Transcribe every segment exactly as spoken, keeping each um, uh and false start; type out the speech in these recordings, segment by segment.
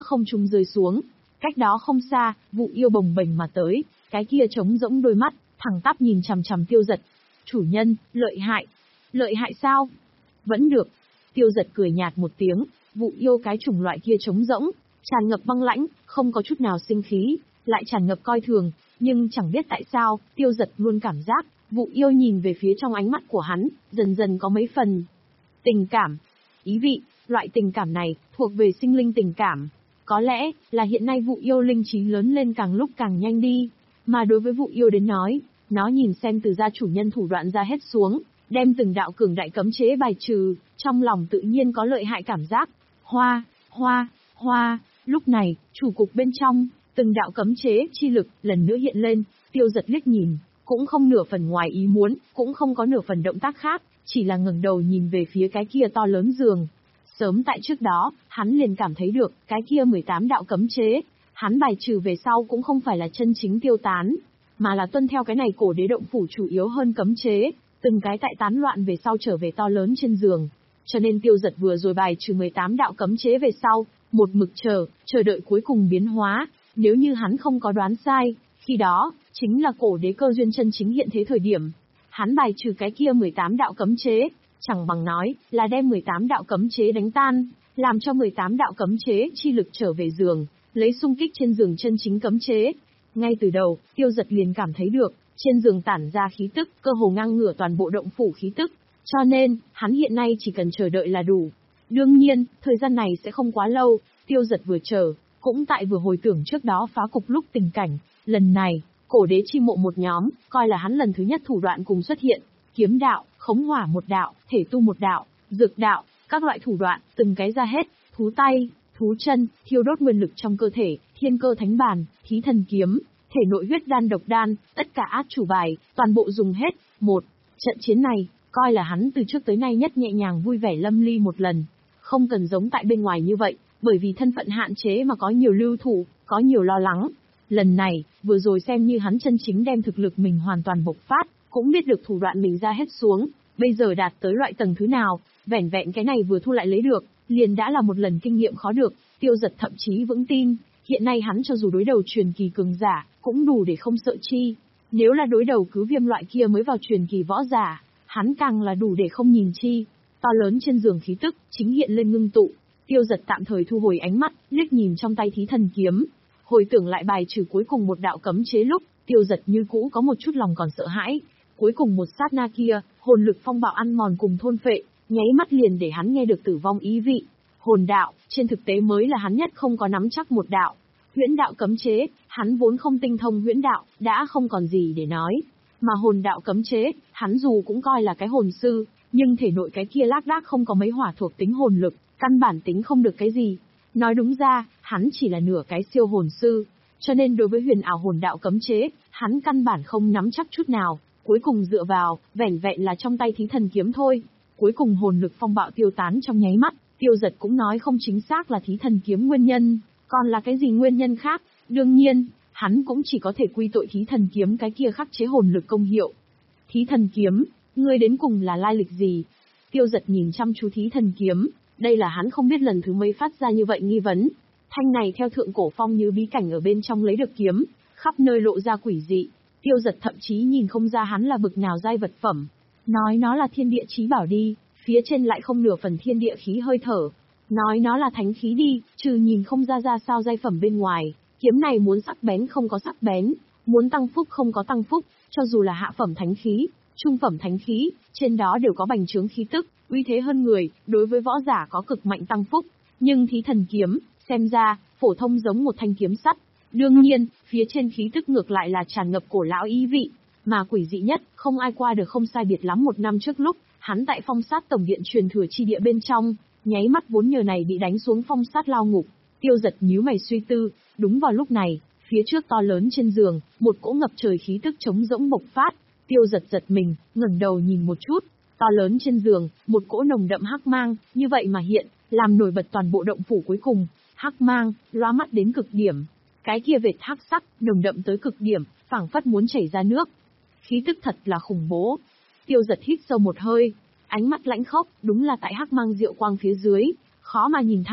không trung rơi xuống. Cách đó không xa, Vụ Yêu bồng bềnh mà tới, cái kia trống rỗng đôi mắt, thẳng tắp nhìn chằm chằm Tiêu Dật. Chủ nhân, lợi hại. Lợi hại sao? Vẫn được. Tiêu Dật cười nhạt một tiếng, Vụ Yêu cái chủng loại kia trống rỗng, tràn ngập băng lãnh, không có chút nào sinh khí, lại tràn ngập coi thường, nhưng chẳng biết tại sao, Tiêu Dật luôn cảm giác, Vụ Yêu nhìn về phía trong ánh mắt của hắn, dần dần có mấy phần tình cảm. Ý vị, loại tình cảm này, thuộc về sinh linh tình cảm. Có lẽ, là hiện nay Vụ Yêu linh trí lớn lên càng lúc càng nhanh đi. Mà đối với Vụ Yêu đến nói, nó nhìn xem từ gia chủ nhân thủ đoạn ra hết xuống, đem từng đạo cường đại cấm chế bài trừ, trong lòng tự nhiên có lợi hại cảm giác. Hoa, hoa, hoa, lúc này, chủ cục bên trong, từng đạo cấm chế, chi lực, lần nữa hiện lên, Tiêu Dật liếc nhìn, cũng không nửa phần ngoài ý muốn, cũng không có nửa phần động tác khác, chỉ là ngẩng đầu nhìn về phía cái kia to lớn giường. Sớm tại trước đó, hắn liền cảm thấy được, cái kia mười tám đạo cấm chế, hắn bài trừ về sau cũng không phải là chân chính tiêu tán, mà là tuân theo cái này cổ đế động phủ chủ yếu hơn cấm chế, từng cái tại tán loạn về sau trở về to lớn trên giường. Cho nên Tiêu Dật vừa rồi bài trừ mười tám đạo cấm chế về sau, một mực chờ, chờ đợi cuối cùng biến hóa, nếu như hắn không có đoán sai, khi đó, chính là cổ đế cơ duyên chân chính hiện thế thời điểm. Hắn bài trừ cái kia mười tám đạo cấm chế, chẳng bằng nói, là đem mười tám đạo cấm chế đánh tan, làm cho mười tám đạo cấm chế chi lực trở về giường, lấy xung kích trên giường chân chính cấm chế. Ngay từ đầu, Tiêu Dật liền cảm thấy được, trên giường tản ra khí tức, cơ hồ ngang ngửa toàn bộ động phủ khí tức, cho nên, hắn hiện nay chỉ cần chờ đợi là đủ. Đương nhiên, thời gian này sẽ không quá lâu, Tiêu Dật vừa chờ, cũng tại vừa hồi tưởng trước đó phá cục lúc tình cảnh, lần này, cổ đế chi mộ một nhóm, coi là hắn lần thứ nhất thủ đoạn cùng xuất hiện, kiếm đạo, khống hỏa một đạo, thể tu một đạo, dược đạo, các loại thủ đoạn, từng cái ra hết, thú tay, thú chân, thiêu đốt nguyên lực trong cơ thể, thiên cơ thánh bàn, thí thần kiếm, thể nội huyết đan độc đan, tất cả át chủ bài, toàn bộ dùng hết. Một trận chiến này, coi là hắn từ trước tới nay nhất nhẹ nhàng vui vẻ lâm ly một lần, không cần giống tại bên ngoài như vậy, bởi vì thân phận hạn chế mà có nhiều lưu thủ, có nhiều lo lắng. Lần này, vừa rồi xem như hắn chân chính đem thực lực mình hoàn toàn bộc phát, cũng biết được thủ đoạn mình ra hết xuống, bây giờ đạt tới loại tầng thứ nào, vẻn vẹn cái này vừa thu lại lấy được, liền đã là một lần kinh nghiệm khó được. Tiêu Dật thậm chí vững tin, hiện nay hắn cho dù đối đầu truyền kỳ cường giả, cũng đủ để không sợ chi. Nếu là đối đầu cứ Viêm loại kia mới vào truyền kỳ võ giả, hắn càng là đủ để không nhìn chi. To lớn trên giường khí tức, chính hiện lên ngưng tụ. Tiêu Dật tạm thời thu hồi ánh mắt, liếc nhìn trong tay thí thần kiếm. Hồi tưởng lại bài trừ cuối cùng một đạo cấm chế lúc, Tiêu Dật như cũ có một chút lòng còn sợ hãi. Cuối cùng một sát na kia, hồn lực phong bạo ăn mòn cùng thôn phệ, nháy mắt liền để hắn nghe được tử vong ý vị. Hồn đạo, trên thực tế mới là hắn nhất không có nắm chắc một đạo. Huyễn đạo cấm chế, hắn vốn không tinh thông huyễn đạo, đã không còn gì để nói. Mà hồn đạo cấm chế, hắn dù cũng coi là cái hồn sư, nhưng thể nội cái kia lác đác không có mấy hỏa thuộc tính hồn lực, căn bản tính không được cái gì. Nói đúng ra, hắn chỉ là nửa cái siêu hồn sư, cho nên đối với huyền ảo hồn đạo cấm chế, hắn căn bản không nắm chắc chút nào, cuối cùng dựa vào, vẻn vẹn là trong tay thí thần kiếm thôi. Cuối cùng hồn lực phong bạo tiêu tán trong nháy mắt, Tiêu Dật cũng nói không chính xác là thí thần kiếm nguyên nhân, còn là cái gì nguyên nhân khác, đương nhiên, hắn cũng chỉ có thể quy tội thí thần kiếm cái kia khắc chế hồn lực công hiệu. Thí thần kiếm, ngươi đến cùng là lai lịch gì? Tiêu Dật nhìn chăm chú thí thần kiếm, đây là hắn không biết lần thứ mấy phát ra như vậy nghi vấn. Thanh này theo thượng cổ phong như bí cảnh ở bên trong lấy được kiếm, khắp nơi lộ ra quỷ dị. Tiêu Dật thậm chí nhìn không ra hắn là bực nào giai vật phẩm. Nói nó là thiên địa chí bảo đi, phía trên lại không nửa phần thiên địa khí hơi thở. Nói nó là thánh khí đi, trừ nhìn không ra ra sao giai phẩm bên ngoài, kiếm này muốn sắc bén không có sắc bén, muốn tăng phúc không có tăng phúc, cho dù là hạ phẩm thánh khí, trung phẩm thánh khí, trên đó đều có bành trướng khí tức, uy thế hơn người, đối với võ giả có cực mạnh tăng phúc. Nhưng thí thần kiếm, xem ra, phổ thông giống một thanh kiếm sắt. Đương nhiên, phía trên khí tức ngược lại là tràn ngập cổ lão ý vị, mà quỷ dị nhất, không ai qua được không sai biệt lắm một năm trước lúc, hắn tại phong sát tổng điện truyền thừa chi địa bên trong, nháy mắt vốn nhờ này bị đánh xuống phong sát lao ngục. Tiêu Dật nhíu mày suy tư, đúng vào lúc này, phía trước to lớn trên giường, một cỗ ngập trời khí tức trống rỗng bộc phát. Tiêu Dật giật mình, ngẩng đầu nhìn một chút, to lớn trên giường, một cỗ nồng đậm hắc mang, như vậy mà hiện, làm nổi bật toàn bộ động phủ cuối cùng. Hắc mang, lóa mắt đến cực điểm. Cái kia vệt hắc sắc, nồng đậm tới cực điểm, phảng phất muốn chảy ra nước. Khí tức thật là khủng bố. Tiêu Dật hít sâu một hơi, ánh mắt lãnh khốc, đúng là tại hắc mang diệu quang phía dưới, khó mà nhìn thẳng.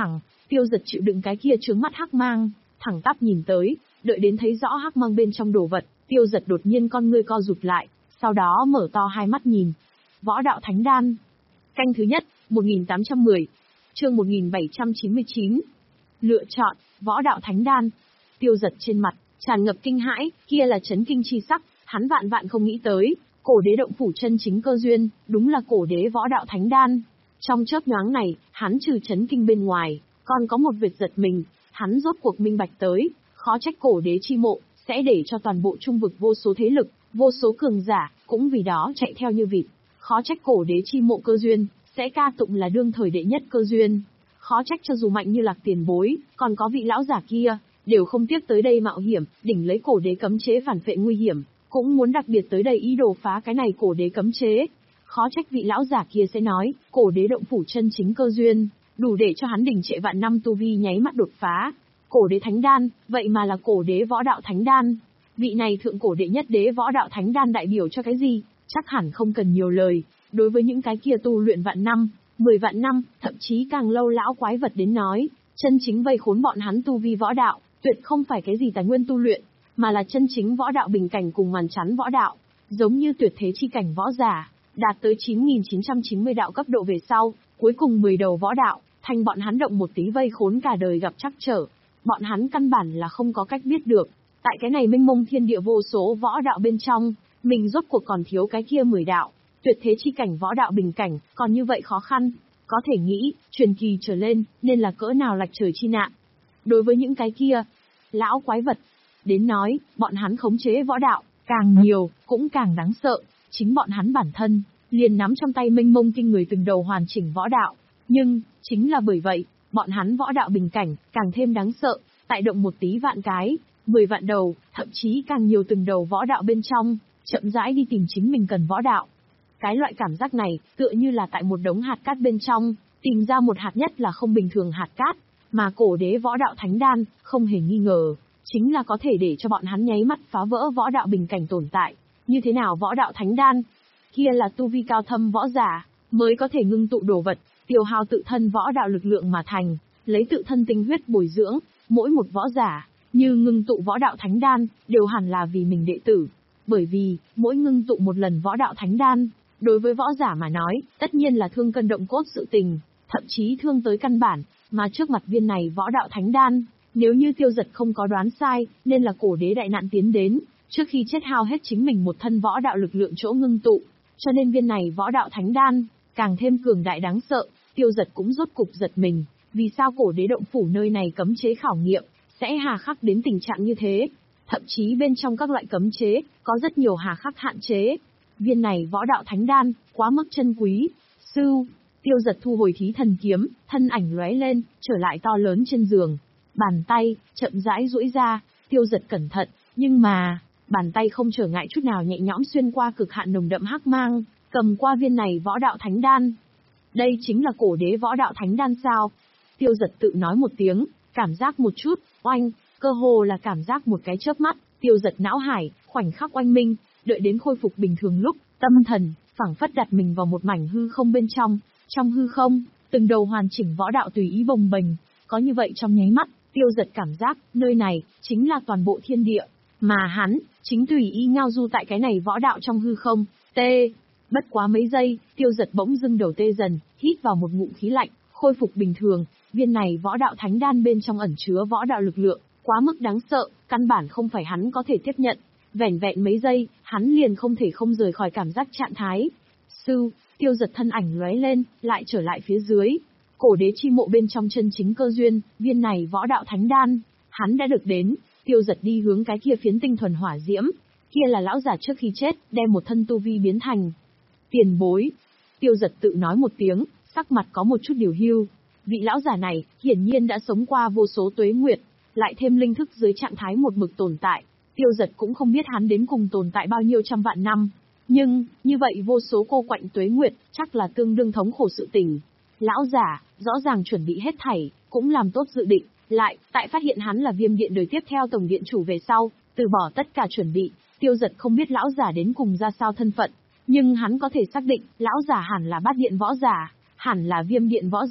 Tiêu Giật chịu đựng cái kia chướng mắt hắc mang, thẳng tắp nhìn tới, đợi đến thấy rõ hắc mang bên trong đồ vật, Tiêu Giật đột nhiên con ngươi co rụt lại, sau đó mở to hai mắt nhìn. Võ đạo thánh đan. Canh thứ nhất, một nghìn tám trăm mười. Chương một nghìn bảy trăm chín mươi chín. Lựa chọn, võ đạo thánh đan. Tiêu Giật trên mặt tràn ngập kinh hãi, kia là chấn kinh chi sắc, hắn vạn vạn không nghĩ tới, cổ đế động phủ chân chính cơ duyên, đúng là cổ đế võ đạo thánh đan. Trong chớp nhoáng này, hắn trừ chấn kinh bên ngoài, còn có một việc giật mình, hắn rốt cuộc minh bạch tới, khó trách cổ đế chi mộ sẽ để cho toàn bộ trung vực vô số thế lực, vô số cường giả cũng vì đó chạy theo như vịt. Khó trách cổ đế chi mộ cơ duyên sẽ ca tụng là đương thời đệ nhất cơ duyên. Khó trách cho dù mạnh như Lạc Tiền Bối, còn có vị lão giả kia, đều không tiếc tới đây mạo hiểm, đỉnh lấy cổ đế cấm chế phản phệ nguy hiểm, cũng muốn đặc biệt tới đây ý đồ phá cái này cổ đế cấm chế. Khó trách vị lão giả kia sẽ nói, cổ đế động phủ chân chính cơ duyên, đủ để cho hắn đỉnh trệ vạn năm tu vi nháy mắt đột phá. Cổ đế thánh đan, vậy mà là cổ đế võ đạo thánh đan. Vị này thượng cổ đệ nhất đế võ đạo thánh đan đại biểu cho cái gì? Chắc hẳn không cần nhiều lời, đối với những cái kia tu luyện vạn năm, mười vạn năm, thậm chí càng lâu lão quái vật đến nói, chân chính vây khốn bọn hắn tu vi võ đạo, tuyệt không phải cái gì tài nguyên tu luyện, mà là chân chính võ đạo bình cảnh cùng màn chắn võ đạo, giống như tuyệt thế chi cảnh võ giả, đạt tới chín nghìn chín trăm chín mươi đạo cấp độ về sau, cuối cùng mười đầu võ đạo, thành bọn hắn động một tí vây khốn cả đời gặp trắc trở. Bọn hắn căn bản là không có cách biết được, tại cái này mênh mông thiên địa vô số võ đạo bên trong, mình rốt cuộc còn thiếu cái kia mười đạo, tuyệt thế chi cảnh võ đạo bình cảnh, còn như vậy khó khăn, có thể nghĩ, truyền kỳ trở lên, nên là cỡ nào lạch trời chi nạn. Đối với những cái kia, lão quái vật, đến nói, bọn hắn khống chế võ đạo, càng nhiều, cũng càng đáng sợ, chính bọn hắn bản thân, liền nắm trong tay mênh mông kinh người từng đầu hoàn chỉnh võ đạo, nhưng, chính là bởi vậy, bọn hắn võ đạo bình cảnh, càng thêm đáng sợ, tại động một tí vạn cái, mười vạn đầu, thậm chí càng nhiều từng đầu võ đạo bên trong, chậm rãi đi tìm chính mình cần võ đạo. Cái loại cảm giác này, tựa như là tại một đống hạt cát bên trong, tìm ra một hạt nhất là không bình thường hạt cát, mà cổ đế võ đạo thánh đan, không hề nghi ngờ, chính là có thể để cho bọn hắn nháy mắt phá vỡ võ đạo bình cảnh tồn tại. Như thế nào võ đạo thánh đan? Kia là tu vi cao thâm võ giả, mới có thể ngưng tụ đồ vật, tiêu hao tự thân võ đạo lực lượng mà thành, lấy tự thân tinh huyết bồi dưỡng, mỗi một võ giả, như ngưng tụ võ đạo thánh đan, đều hẳn là vì mình đệ tử. Bởi vì, mỗi ngưng tụ một lần võ đạo thánh đan, đối với võ giả mà nói, tất nhiên là thương cân động cốt sự tình, thậm chí thương tới căn bản, mà trước mặt viên này võ đạo thánh đan, nếu như Tiêu Giật không có đoán sai, nên là cổ đế đại nạn tiến đến, trước khi chết hao hết chính mình một thân võ đạo lực lượng chỗ ngưng tụ, cho nên viên này võ đạo thánh đan, càng thêm cường đại đáng sợ, Tiêu Giật cũng rốt cục giật mình, vì sao cổ đế động phủ nơi này cấm chế khảo nghiệm, sẽ hà khắc đến tình trạng như thế, thậm chí bên trong các loại cấm chế, có rất nhiều hà khắc hạn chế. Viên này võ đạo thánh đan, quá mức chân quý. Sưu, Tiêu Giật thu hồi thí thần kiếm, thân ảnh lóe lên, trở lại to lớn trên giường. Bàn tay, chậm rãi duỗi ra, Tiêu Giật cẩn thận, nhưng mà, bàn tay không trở ngại chút nào nhẹ nhõm xuyên qua cực hạn nồng đậm hắc mang, cầm qua viên này võ đạo thánh đan. Đây chính là cổ đế võ đạo thánh đan sao? Tiêu Giật tự nói một tiếng, cảm giác một chút, oanh, cơ hồ là cảm giác một cái chớp mắt, Tiêu Giật não hải, khoảnh khắc oanh minh. Đợi đến khôi phục bình thường lúc, tâm thần, phảng phất đặt mình vào một mảnh hư không bên trong, trong hư không, từng đầu hoàn chỉnh võ đạo tùy ý bồng bềnh, có như vậy trong nháy mắt, Tiêu Giật cảm giác, nơi này, chính là toàn bộ thiên địa, mà hắn, chính tùy ý ngao du tại cái này võ đạo trong hư không, tê, bất quá mấy giây, Tiêu Giật bỗng dưng đầu tê dần, hít vào một ngụm khí lạnh, khôi phục bình thường, viên này võ đạo thánh đan bên trong ẩn chứa võ đạo lực lượng, quá mức đáng sợ, căn bản không phải hắn có thể tiếp nhận. Vẻn vẹn mấy giây, hắn liền không thể không rời khỏi cảm giác trạng thái. Sư, Tiêu Giật thân ảnh lóe lên, lại trở lại phía dưới. Cổ đế chi mộ bên trong chân chính cơ duyên, viên này võ đạo thánh đan, hắn đã được đến. Tiêu Giật đi hướng cái kia phiến tinh thuần hỏa diễm, kia là lão giả trước khi chết, đem một thân tu vi biến thành. Tiền bối. Tiêu Giật tự nói một tiếng, sắc mặt có một chút điều hưu. Vị lão giả này, hiển nhiên đã sống qua vô số tuế nguyệt, lại thêm linh thức dưới trạng thái một mực tồn tại. Tiêu Giật cũng không biết hắn đến cùng tồn tại bao nhiêu trăm vạn năm. Nhưng, như vậy vô số cô quạnh tuế nguyệt, chắc là tương đương thống khổ sự tình. Lão giả, rõ ràng chuẩn bị hết thảy, cũng làm tốt dự định, lại, tại phát hiện hắn là Viêm Điện đời tiếp theo tổng điện chủ về sau, từ bỏ tất cả chuẩn bị, Tiêu Giật không biết lão giả đến cùng ra sao thân phận. Nhưng hắn có thể xác định, lão giả hẳn là Bát Điện võ giả, hẳn là Viêm Điện võ giả,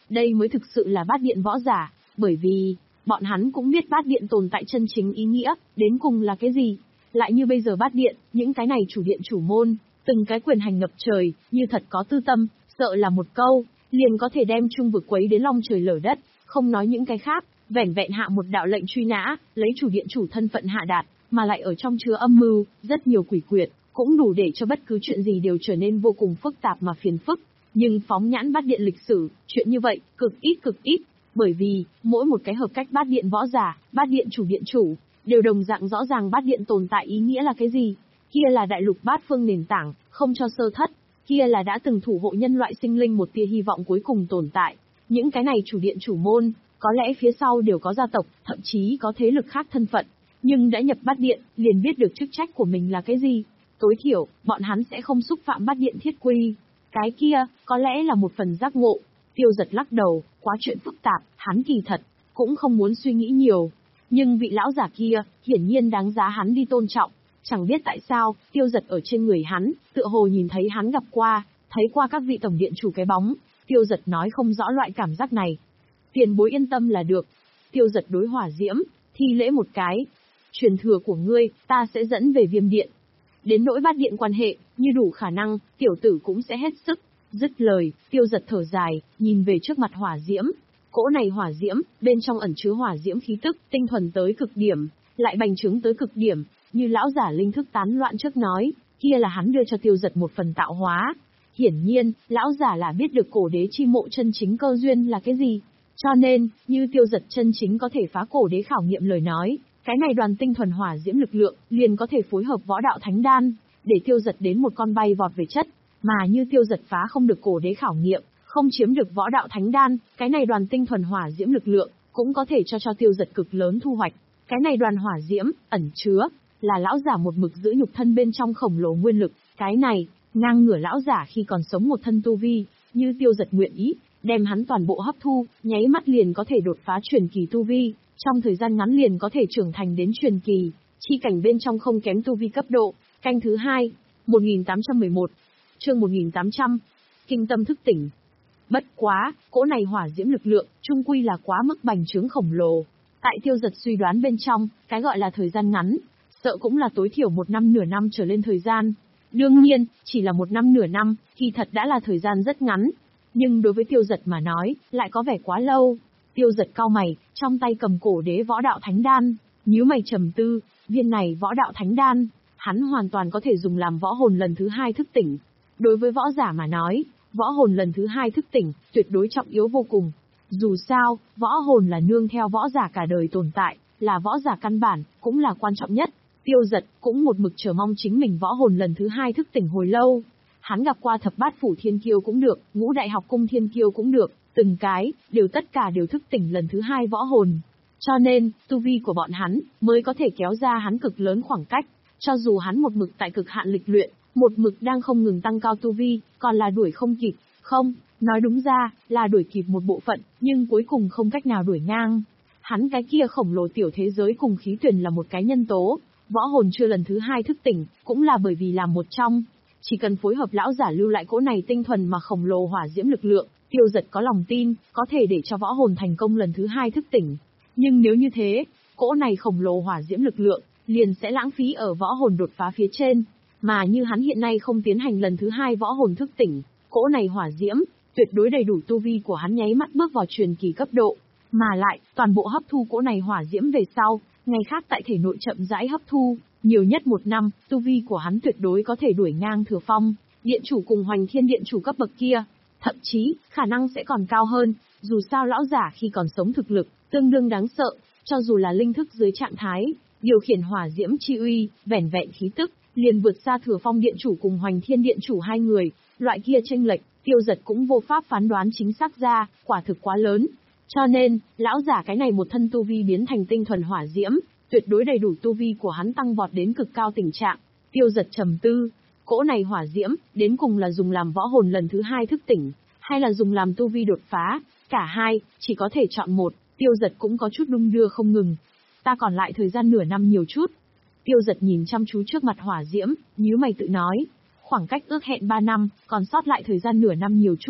đây mới thực sự là bát điện võ giả, bởi vì, bọn hắn cũng biết bát điện tồn tại chân chính ý nghĩa, đến cùng là cái gì. Lại như bây giờ bát điện, những cái này chủ điện chủ môn, từng cái quyền hành ngập trời, như thật có tư tâm, sợ là một câu, liền có thể đem trung vực quấy đến long trời lở đất, không nói những cái khác, vẻn vẹn hạ một đạo lệnh truy nã, lấy chủ điện chủ thân phận hạ đạt, mà lại ở trong chứa âm mưu, rất nhiều quỷ quyệt, cũng đủ để cho bất cứ chuyện gì đều trở nên vô cùng phức tạp mà phiền phức. Nhưng phóng nhãn bát điện lịch sử, chuyện như vậy, cực ít cực ít, bởi vì, mỗi một cái hợp cách bát điện võ giả, bát điện chủ điện chủ, đều đồng dạng rõ ràng bát điện tồn tại ý nghĩa là cái gì. Kia là đại lục bát phương nền tảng, không cho sơ thất, kia là đã từng thủ hộ nhân loại sinh linh một tia hy vọng cuối cùng tồn tại. Những cái này chủ điện chủ môn, có lẽ phía sau đều có gia tộc, thậm chí có thế lực khác thân phận, nhưng đã nhập bát điện, liền biết được chức trách của mình là cái gì. Tối thiểu, bọn hắn sẽ không xúc phạm bát điện thiết quy. Cái kia, có lẽ là một phần giác ngộ. Tiêu Giật lắc đầu, quá chuyện phức tạp, hắn kỳ thật, cũng không muốn suy nghĩ nhiều. Nhưng vị lão giả kia, hiển nhiên đáng giá hắn đi tôn trọng. Chẳng biết tại sao, Tiêu Giật ở trên người hắn, tựa hồ nhìn thấy hắn gặp qua, thấy qua các vị tổng điện chủ cái bóng. Tiêu Giật nói không rõ loại cảm giác này. Tiền bối yên tâm là được. Tiêu Giật đối Hỏa Diễm, thi lễ một cái. Truyền thừa của ngươi, ta sẽ dẫn về Viêm Điện. Đến nỗi bát điện quan hệ, như đủ khả năng, tiểu tử cũng sẽ hết sức. Dứt lời, Tiêu Giật thở dài, nhìn về trước mặt Hỏa Diễm. Cỗ này hỏa diễm, bên trong ẩn chứa hỏa diễm khí tức, tinh thuần tới cực điểm, lại bành trướng tới cực điểm, như lão giả linh thức tán loạn trước nói, kia là hắn đưa cho Tiêu Giật một phần tạo hóa. Hiển nhiên, lão giả là biết được cổ đế chi mộ chân chính cơ duyên là cái gì. Cho nên, như Tiêu Giật chân chính có thể phá cổ đế khảo nghiệm lời nói, cái này đoàn tinh thuần hỏa diễm lực lượng, liền có thể phối hợp võ đạo thánh đan, để Tiêu Giật đến một con bay vọt về chất, mà như Tiêu Giật phá không được cổ đế khảo nghiệm, không chiếm được võ đạo thánh đan, cái này đoàn tinh thuần hỏa diễm lực lượng, cũng có thể cho cho Tiêu Giật cực lớn thu hoạch. Cái này đoàn hỏa diễm, ẩn chứa, là lão giả một mực giữ nhục thân bên trong khổng lồ nguyên lực, cái này, ngang ngửa lão giả khi còn sống một thân tu vi, như Tiêu Giật nguyện ý, đem hắn toàn bộ hấp thu, nháy mắt liền có thể đột phá truyền kỳ tu vi, trong thời gian ngắn liền có thể trưởng thành đến truyền kỳ, chi cảnh bên trong không kém tu vi cấp độ. Canh thứ hai, một nghìn tám trăm mười một, chương một nghìn tám trăm, kinh tâm thức tỉnh. Bất quá, cỗ này hỏa diễm lực lượng, chung quy là quá mức bành trướng khổng lồ. Tại Tiêu Giật suy đoán bên trong, cái gọi là thời gian ngắn, sợ cũng là tối thiểu một năm nửa năm trở lên thời gian. Đương nhiên, chỉ là một năm nửa năm, thì thật đã là thời gian rất ngắn. Nhưng đối với Tiêu Giật mà nói, lại có vẻ quá lâu. Tiêu Giật cau mày, trong tay cầm cổ đế võ đạo thánh đan, nhíu mày trầm tư, viên này võ đạo thánh đan, hắn hoàn toàn có thể dùng làm võ hồn lần thứ hai thức tỉnh. Đối với võ giả mà nói, võ hồn lần thứ hai thức tỉnh, tuyệt đối trọng yếu vô cùng. Dù sao, võ hồn là nương theo võ giả cả đời tồn tại, là võ giả căn bản, cũng là quan trọng nhất. Tiêu Giật cũng một mực chờ mong chính mình võ hồn lần thứ hai thức tỉnh hồi lâu. Hắn gặp qua thập bát phủ thiên kiêu cũng được, ngũ đại học cung thiên kiêu cũng được, từng cái, đều tất cả đều thức tỉnh lần thứ hai võ hồn. Cho nên, tu vi của bọn hắn, mới có thể kéo ra hắn cực lớn khoảng cách. Cho dù hắn một mực tại cực hạn lịch luyện, một mực đang không ngừng tăng cao tu vi, còn là đuổi không kịp, không, nói đúng ra, là đuổi kịp một bộ phận, nhưng cuối cùng không cách nào đuổi ngang. Hắn cái kia khổng lồ tiểu thế giới cùng khí tuyển là một cái nhân tố, võ hồn chưa lần thứ hai thức tỉnh, cũng là bởi vì làm một trong. Chỉ cần phối hợp lão giả lưu lại cỗ này tinh thuần mà khổng lồ hỏa diễm lực lượng, Tiêu Giật có lòng tin, có thể để cho võ hồn thành công lần thứ hai thức tỉnh. Nhưng nếu như thế, cỗ này khổng lồ hỏa diễm lực lượng, liền sẽ lãng phí ở võ hồn đột phá phía trên. Mà như hắn hiện nay không tiến hành lần thứ hai võ hồn thức tỉnh, cỗ này hỏa diễm, tuyệt đối đầy đủ tu vi của hắn nháy mắt bước vào truyền kỳ cấp độ. Mà lại, toàn bộ hấp thu cỗ này hỏa diễm về sau, ngày khác tại thể nội chậm rãi hấp thu, nhiều nhất một năm, tu vi của hắn tuyệt đối có thể đuổi ngang Thừa Phong, điện chủ cùng Hoành Thiên điện chủ cấp bậc kia. Thậm chí, khả năng sẽ còn cao hơn, dù sao lão giả khi còn sống thực lực, tương đương đáng sợ, cho dù là linh thức dưới trạng thái, điều khiển hỏa diễm chi uy, vẻn vẹn khí tức, liền vượt xa Thừa Phong điện chủ cùng Hoành Thiên điện chủ hai người, loại kia chênh lệch, Tiêu Giật cũng vô pháp phán đoán chính xác ra, quả thực quá lớn. Cho nên, lão giả cái này một thân tu vi biến thành tinh thuần hỏa diễm, tuyệt đối đầy đủ tu vi của hắn tăng vọt đến cực cao tình trạng. Tiêu Giật trầm tư, cỗ này hỏa diễm, đến cùng là dùng làm võ hồn lần thứ hai thức tỉnh, hay là dùng làm tu vi đột phá, cả hai, chỉ có thể chọn một. Tiêu Giật cũng có chút đung đưa không ngừng. Ta còn lại thời gian nửa năm nhiều chút. Tiêu Giật nhìn chăm chú trước mặt hỏa diễm, nhíu mày tự nói, khoảng cách ước hẹn ba năm, còn sót lại thời gian nửa năm nhiều chút.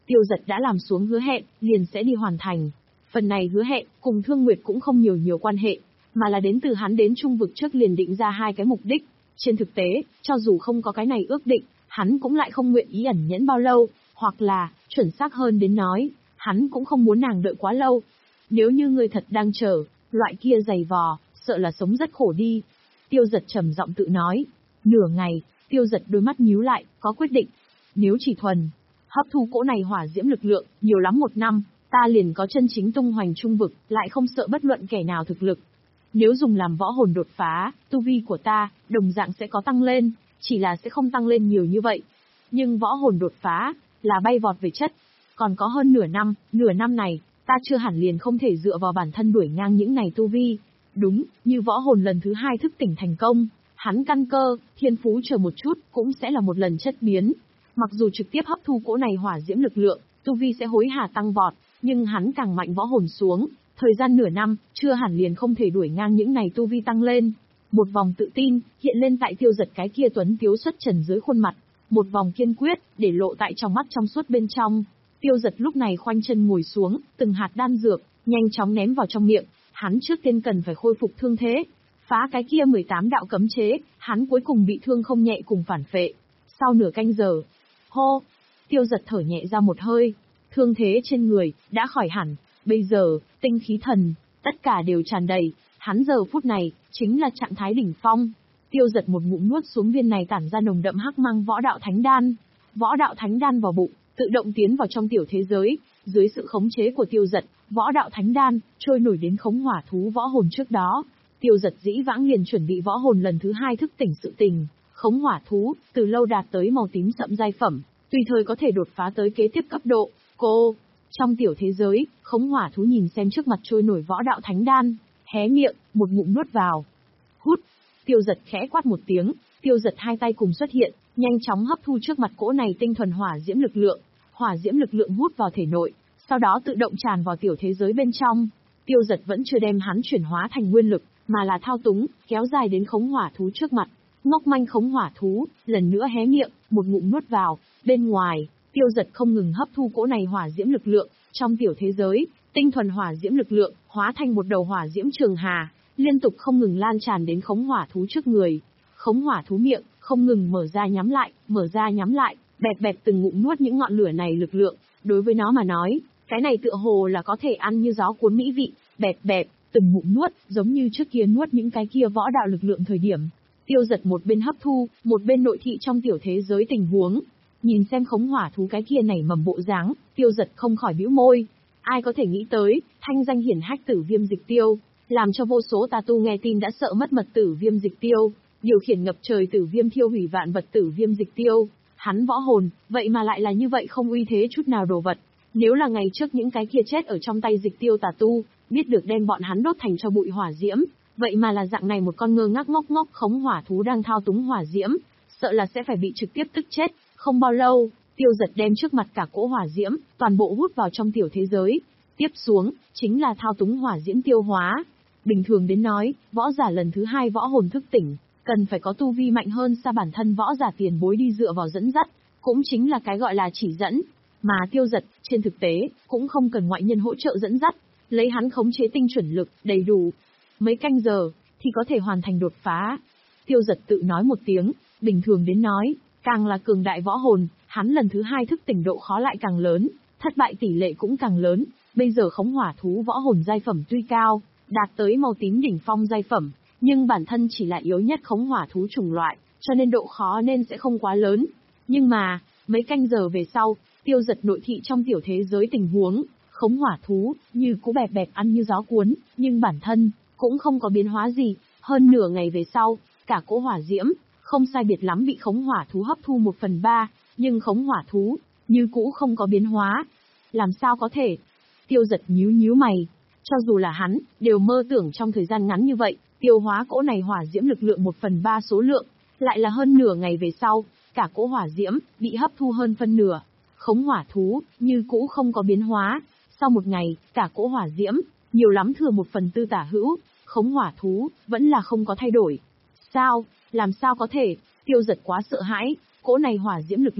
Tiêu Dật đã làm xuống hứa hẹn, liền sẽ đi hoàn thành. Phần này hứa hẹn, cùng Thương Nguyệt cũng không nhiều nhiều quan hệ, mà là đến từ hắn đến trung vực trước liền định ra hai cái mục đích. Trên thực tế, cho dù không có cái này ước định, hắn cũng lại không nguyện ý ẩn nhẫn bao lâu, hoặc là, chuẩn xác hơn đến nói, hắn cũng không muốn nàng đợi quá lâu. Nếu như ngươi thật đang chờ, loại kia dày vò, sợ là sống rất khổ đi. Tiêu Dật trầm giọng tự nói. Nửa ngày, Tiêu Dật đôi mắt nhíu lại, có quyết định. Nếu chỉ thuần hấp thu cỗ này hỏa diễm lực lượng, nhiều lắm một năm, ta liền có chân chính tung hoành trung vực, lại không sợ bất luận kẻ nào thực lực. Nếu dùng làm võ hồn đột phá, tu vi của ta, đồng dạng sẽ có tăng lên, chỉ là sẽ không tăng lên nhiều như vậy. Nhưng võ hồn đột phá, là bay vọt về chất. Còn có hơn nửa năm, nửa năm này, ta chưa hẳn liền không thể dựa vào bản thân đuổi ngang những này tu vi. Đúng, như võ hồn lần thứ hai thức tỉnh thành công, hắn căn cơ, thiên phú chờ một chút, cũng sẽ là một lần chất biến. Mặc dù trực tiếp hấp thu cỗ này hỏa diễm lực lượng, tu vi sẽ hối hả tăng vọt, nhưng hắn càng mạnh võ hồn xuống, thời gian nửa năm, chưa hẳn liền không thể đuổi ngang những này tu vi tăng lên. Một vòng tự tin, hiện lên tại Tiêu Dật cái kia tuấn tiếu xuất trần dưới khuôn mặt, một vòng kiên quyết, để lộ tại trong mắt trong suốt bên trong. Tiêu Dật lúc này khoanh chân ngồi xuống, từng hạt đan dược, nhanh chóng ném vào trong miệng, hắn trước tiên cần phải khôi phục thương thế. Phá cái kia mười tám đạo cấm chế, hắn cuối cùng bị thương không nhẹ cùng phản phệ. Sau nửa canh giờ, hô, Tiêu Dật thở nhẹ ra một hơi, thương thế trên người, đã khỏi hẳn, bây giờ, tinh khí thần, tất cả đều tràn đầy, hắn giờ phút này, chính là trạng thái đỉnh phong. Tiêu Dật một ngụm nuốt xuống viên này tản ra nồng đậm hắc mang võ đạo thánh đan, võ đạo thánh đan vào bụng, tự động tiến vào trong tiểu thế giới, dưới sự khống chế của Tiêu Dật, võ đạo thánh đan, trôi nổi đến khống hỏa thú võ hồn trước đó. Tiêu Dật dĩ vãng liền chuẩn bị võ hồn lần thứ hai thức tỉnh sự tình, khống hỏa thú, từ lâu đạt tới màu tím sậm giai phẩm, tùy thời có thể đột phá tới kế tiếp cấp độ. Cô, trong tiểu thế giới, khống hỏa thú nhìn xem trước mặt trôi nổi võ đạo thánh đan, hé miệng, một ngụm nuốt vào. Hút, Tiêu Dật khẽ quát một tiếng, Tiêu Dật hai tay cùng xuất hiện, nhanh chóng hấp thu trước mặt cỗ này tinh thuần hỏa diễm lực lượng, hỏa diễm lực lượng hút vào thể nội, sau đó tự động tràn vào tiểu thế giới bên trong. Tiêu Dật vẫn chưa đem hắn chuyển hóa thành nguyên lực, mà là thao túng, kéo dài đến khống hỏa thú trước mặt. Ngốc manh khống hỏa thú, lần nữa hé miệng, một ngụm nuốt vào, bên ngoài, Tiêu Dật không ngừng hấp thu cỗ này hỏa diễm lực lượng, trong tiểu thế giới, tinh thuần hỏa diễm lực lượng, hóa thành một đầu hỏa diễm trường hà, liên tục không ngừng lan tràn đến khống hỏa thú trước người. Khống hỏa thú miệng, không ngừng mở ra nhắm lại, mở ra nhắm lại, bẹp bẹp từng ngụm nuốt những ngọn lửa này lực lượng, đối với nó mà nói, cái này tựa hồ là có thể ăn như gió cuốn mỹ vị, bẹp bẹp, từng ngụm nuốt, giống như trước kia nuốt những cái kia võ đạo lực lượng thời điểm. Tiêu Dật một bên hấp thu, một bên nội thị trong tiểu thế giới tình huống. Nhìn xem khống hỏa thú cái kia nảy mầm bộ dáng, Tiêu Dật không khỏi bĩu môi. Ai có thể nghĩ tới, thanh danh hiển hách Tử Viêm Dịch Tiêu, làm cho vô số tà tu nghe tin đã sợ mất mật Tử Viêm Dịch Tiêu, điều khiển ngập trời Tử Viêm thiêu hủy vạn vật Tử Viêm Dịch Tiêu, hắn võ hồn, vậy mà lại là như vậy không uy thế chút nào đồ vật. Nếu là ngày trước những cái kia chết ở trong tay Dịch Tiêu tà tu, biết được đem bọn hắn đốt thành cho bụi hỏa diễm, vậy mà là dạng này một con ngơ ngác ngốc ngốc khống hỏa thú đang thao túng hỏa diễm, sợ là sẽ phải bị trực tiếp tức chết. Không bao lâu, Tiêu Dật đem trước mặt cả cỗ hỏa diễm, toàn bộ hút vào trong tiểu thế giới. Tiếp xuống, chính là thao túng hỏa diễm tiêu hóa. Bình thường đến nói, võ giả lần thứ hai võ hồn thức tỉnh, cần phải có tu vi mạnh hơn xa bản thân võ giả tiền bối đi dựa vào dẫn dắt, cũng chính là cái gọi là chỉ dẫn. Mà Tiêu Dật, trên thực tế, cũng không cần ngoại nhân hỗ trợ dẫn dắt, lấy hắn khống chế tinh chuẩn lực, đầy đủ. Mấy canh giờ, thì có thể hoàn thành đột phá. Tiêu Dật tự nói một tiếng, bình thường đến nói, càng là cường đại võ hồn, hắn lần thứ hai thức tỉnh độ khó lại càng lớn, thất bại tỷ lệ cũng càng lớn. Bây giờ khống hỏa thú võ hồn giai phẩm tuy cao, đạt tới màu tím đỉnh phong giai phẩm, nhưng bản thân chỉ là yếu nhất khống hỏa thú chủng loại, cho nên độ khó nên sẽ không quá lớn. Nhưng mà, mấy canh giờ về sau, Tiêu Dật nội thị trong tiểu thế giới tình huống, khống hỏa thú, như cũ bẹp bẹp ăn như gió cuốn, nhưng bản thân, cũng không có biến hóa gì. Hơn nửa ngày về sau, cả cỗ hỏa diễm, không sai biệt lắm bị khống hỏa thú hấp thu một phần ba, nhưng khống hỏa thú, như cũ không có biến hóa. Làm sao có thể? Tiêu Dật nhíu nhíu mày. Cho dù là hắn, đều mơ tưởng trong thời gian ngắn như vậy, tiêu hóa cỗ này hỏa diễm lực lượng một phần ba số lượng, lại là hơn nửa ngày về sau, cả cỗ hỏa diễm, bị hấp thu hơn phân nửa. Khống hỏa thú, như cũ không có biến hóa. Sau một ngày, cả cỗ hỏa diễm, nhiều lắm thừa một phần tư tả hữu, khống hỏa thú, vẫn là không có thay đổi. Sao? Làm sao có thể? Tiêu Dật quá sợ hãi, cỗ này hỏa diễm lực lượng,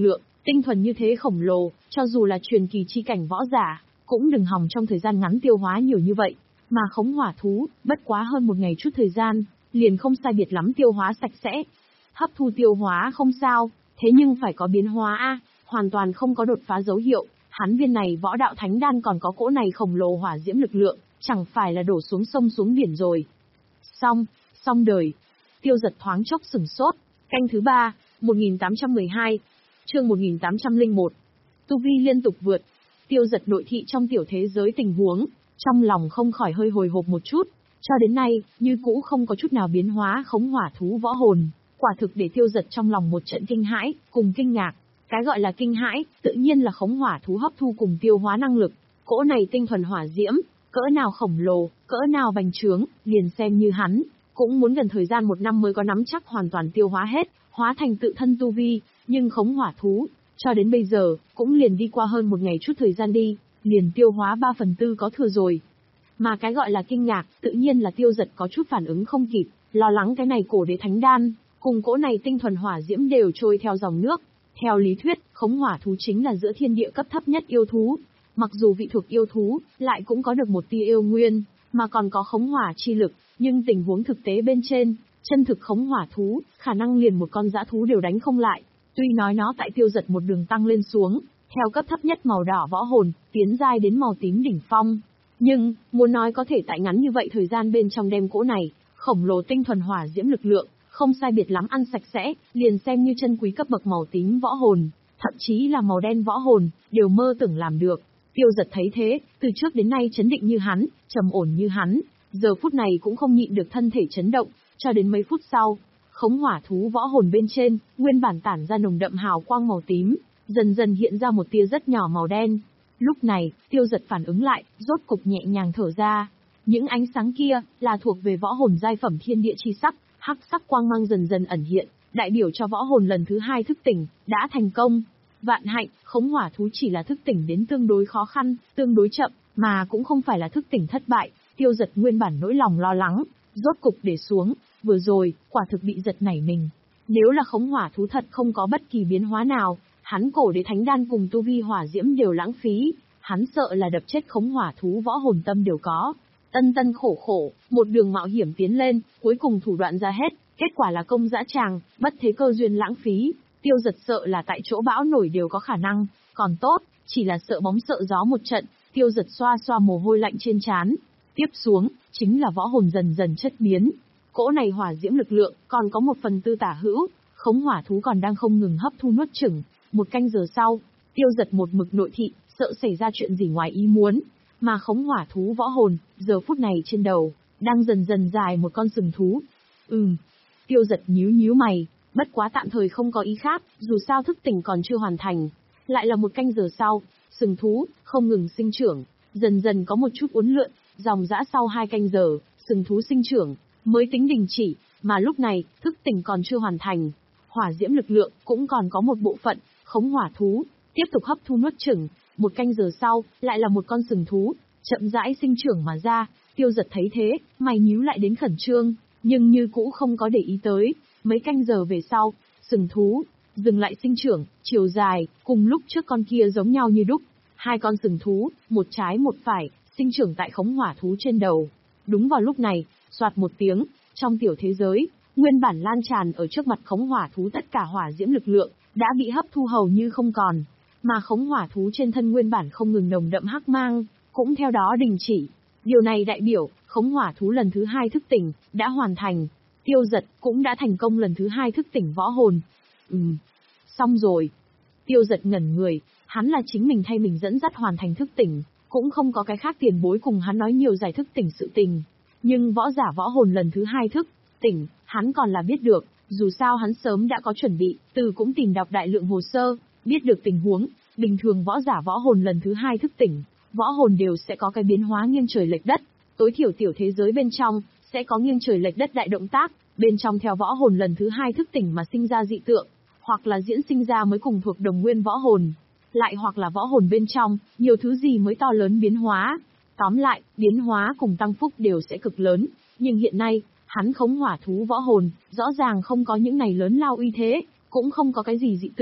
Tinh thuần như thế khổng lồ, cho dù là truyền kỳ chi cảnh võ giả, cũng đừng hòng trong thời gian ngắn tiêu hóa nhiều như vậy. Mà khống hỏa thú, bất quá hơn một ngày chút thời gian, liền không sai biệt lắm tiêu hóa sạch sẽ. Hấp thu tiêu hóa không sao, thế nhưng phải có biến hóa a, hoàn toàn không có đột phá dấu hiệu. Hắn viên này võ đạo thánh đan còn có cỗ này khổng lồ hỏa diễm lực lượng, chẳng phải là đổ xuống sông xuống biển rồi. Xong, xong đời. Tiêu Giật thoáng chốc sửng sốt. Canh thứ ba, một nghìn tám trăm mười hai, chương một nghìn tám trăm lẻ một. Tu vi liên tục vượt. Tiêu Giật nội thị trong tiểu thế giới tình huống, trong lòng không khỏi hơi hồi hộp một chút. Cho đến nay, như cũ không có chút nào biến hóa khống hỏa thú võ hồn. Quả thực để Tiêu Giật trong lòng một trận kinh hãi, cùng kinh ngạc. Cái gọi là kinh hãi, tự nhiên là khống hỏa thú hấp thu cùng tiêu hóa năng lực. Cỗ này tinh thuần hỏa diễm, cỡ nào khổng lồ, cỡ nào bành trướng, liền xem như hắn, cũng muốn gần thời gian một năm mới có nắm chắc hoàn toàn tiêu hóa hết, hóa thành tự thân tu vi, nhưng khống hỏa thú, cho đến bây giờ, cũng liền đi qua hơn một ngày chút thời gian đi, liền tiêu hóa ba phần tư có thừa rồi. Mà cái gọi là kinh ngạc, tự nhiên là Tiêu Giật có chút phản ứng không kịp, lo lắng cái này cổ đế thánh đan, cùng cỗ này tinh thuần hỏa diễm đều trôi theo dòng nước. Theo lý thuyết, khống hỏa thú chính là giữa thiên địa cấp thấp nhất yêu thú. Mặc dù vị thuộc yêu thú, lại cũng có được một tia yêu nguyên, mà còn có khống hỏa chi lực, nhưng tình huống thực tế bên trên, chân thực khống hỏa thú, khả năng liền một con dã thú đều đánh không lại. Tuy nói nó tại Tiêu Giật một đường tăng lên xuống, theo cấp thấp nhất màu đỏ võ hồn, tiến giai đến màu tím đỉnh phong. Nhưng, muốn nói có thể tại ngắn như vậy thời gian bên trong đem cỗ này, khổng lồ tinh thuần hỏa diễm lực lượng, không sai biệt lắm ăn sạch sẽ, liền xem như chân quý cấp bậc màu tím võ hồn, thậm chí là màu đen võ hồn, đều mơ tưởng làm được. Tiêu Giật thấy thế, từ trước đến nay chấn định như hắn, trầm ổn như hắn, giờ phút này cũng không nhịn được thân thể chấn động, cho đến mấy phút sau, khống hỏa thú võ hồn bên trên, nguyên bản tản ra nồng đậm hào quang màu tím, dần dần hiện ra một tia rất nhỏ màu đen. Lúc này, Tiêu Giật phản ứng lại, rốt cục nhẹ nhàng thở ra. Những ánh sáng kia, là thuộc về võ hồn giai phẩm thiên địa chi sắc, hắc sắc quang mang dần dần ẩn hiện, đại biểu cho võ hồn lần thứ hai thức tỉnh, đã thành công. Vạn hạnh, khống hỏa thú chỉ là thức tỉnh đến tương đối khó khăn, tương đối chậm, mà cũng không phải là thức tỉnh thất bại. Tiêu Giật nguyên bản nỗi lòng lo lắng, rốt cục để xuống, vừa rồi, quả thực bị giật nảy mình. Nếu là khống hỏa thú thật không có bất kỳ biến hóa nào, hắn cổ đế thánh đan cùng tu vi hỏa diễm đều lãng phí, hắn sợ là đập chết khống hỏa thú võ hồn tâm đều có. Tân tân khổ khổ, một đường mạo hiểm tiến lên, cuối cùng thủ đoạn ra hết, kết quả là công dã tràng, bất thế cơ duyên lãng phí. Tiêu Giật sợ là tại chỗ bão nổi đều có khả năng, còn tốt, chỉ là sợ bóng sợ gió một trận. Tiêu Giật xoa xoa mồ hôi lạnh trên trán. Tiếp xuống, chính là võ hồn dần dần chất biến. Cỗ này hỏa diễm lực lượng, còn có một phần tư tả hữu, khống hỏa thú còn đang không ngừng hấp thu nuốt chửng. Một canh giờ sau, Tiêu Giật một mực nội thị, sợ xảy ra chuyện gì ngoài ý muốn. Mà khống hỏa thú võ hồn, giờ phút này trên đầu, đang dần dần dài một con sừng thú. Ừm. Tiêu Giật nhíu nhíu mày, bất quá tạm thời không có ý khác, dù sao thức tỉnh còn chưa hoàn thành. Lại là một canh giờ sau, sừng thú, không ngừng sinh trưởng, dần dần có một chút uốn lượn, dòng dã sau hai canh giờ, sừng thú sinh trưởng, mới tính đình chỉ, mà lúc này, thức tỉnh còn chưa hoàn thành. Hỏa diễm lực lượng, cũng còn có một bộ phận, khống hỏa thú, tiếp tục hấp thu nuốt chửng. Một canh giờ sau, lại là một con sừng thú, chậm rãi sinh trưởng mà ra. Tiêu Giật thấy thế, mày nhíu lại đến khẩn trương, nhưng như cũ không có để ý tới. Mấy canh giờ về sau, sừng thú dừng lại sinh trưởng, chiều dài cùng lúc trước con kia giống nhau như đúc. Hai con sừng thú, một trái một phải, sinh trưởng tại khống hỏa thú trên đầu. Đúng vào lúc này, soạt một tiếng, trong tiểu thế giới, nguyên bản lan tràn ở trước mặt khống hỏa thú tất cả hỏa diễm lực lượng đã bị hấp thu hầu như không còn. Mà khống hỏa thú trên thân nguyên bản không ngừng nồng đậm hắc mang, cũng theo đó đình chỉ. Điều này đại biểu, khống hỏa thú lần thứ hai thức tỉnh, đã hoàn thành. Tiêu Giật cũng đã thành công lần thứ hai thức tỉnh võ hồn. Ừm, xong rồi. Tiêu Giật ngẩn người, hắn là chính mình thay mình dẫn dắt hoàn thành thức tỉnh, cũng không có cái khác tiền bối cùng hắn nói nhiều giải thức tỉnh sự tình. Nhưng võ giả võ hồn lần thứ hai thức tỉnh, hắn còn là biết được, dù sao hắn sớm đã có chuẩn bị, từ cũng tìm đọc đại lượng hồ sơ, biết được tình huống. Bình thường võ giả võ hồn lần thứ hai thức tỉnh, võ hồn đều sẽ có cái biến hóa nghiêng trời lệch đất, tối thiểu tiểu thế giới bên trong sẽ có nghiêng trời lệch đất đại động tác, bên trong theo võ hồn lần thứ hai thức tỉnh mà sinh ra dị tượng, hoặc là diễn sinh ra mới cùng thuộc đồng nguyên võ hồn, lại hoặc là võ hồn bên trong nhiều thứ gì mới to lớn biến hóa. Tóm lại, biến hóa cùng tăng phúc đều sẽ cực lớn, nhưng hiện nay, hắn khống hỏa thú võ hồn, rõ ràng không có những này lớn lao uy thế, cũng không có cái gì dị tượng,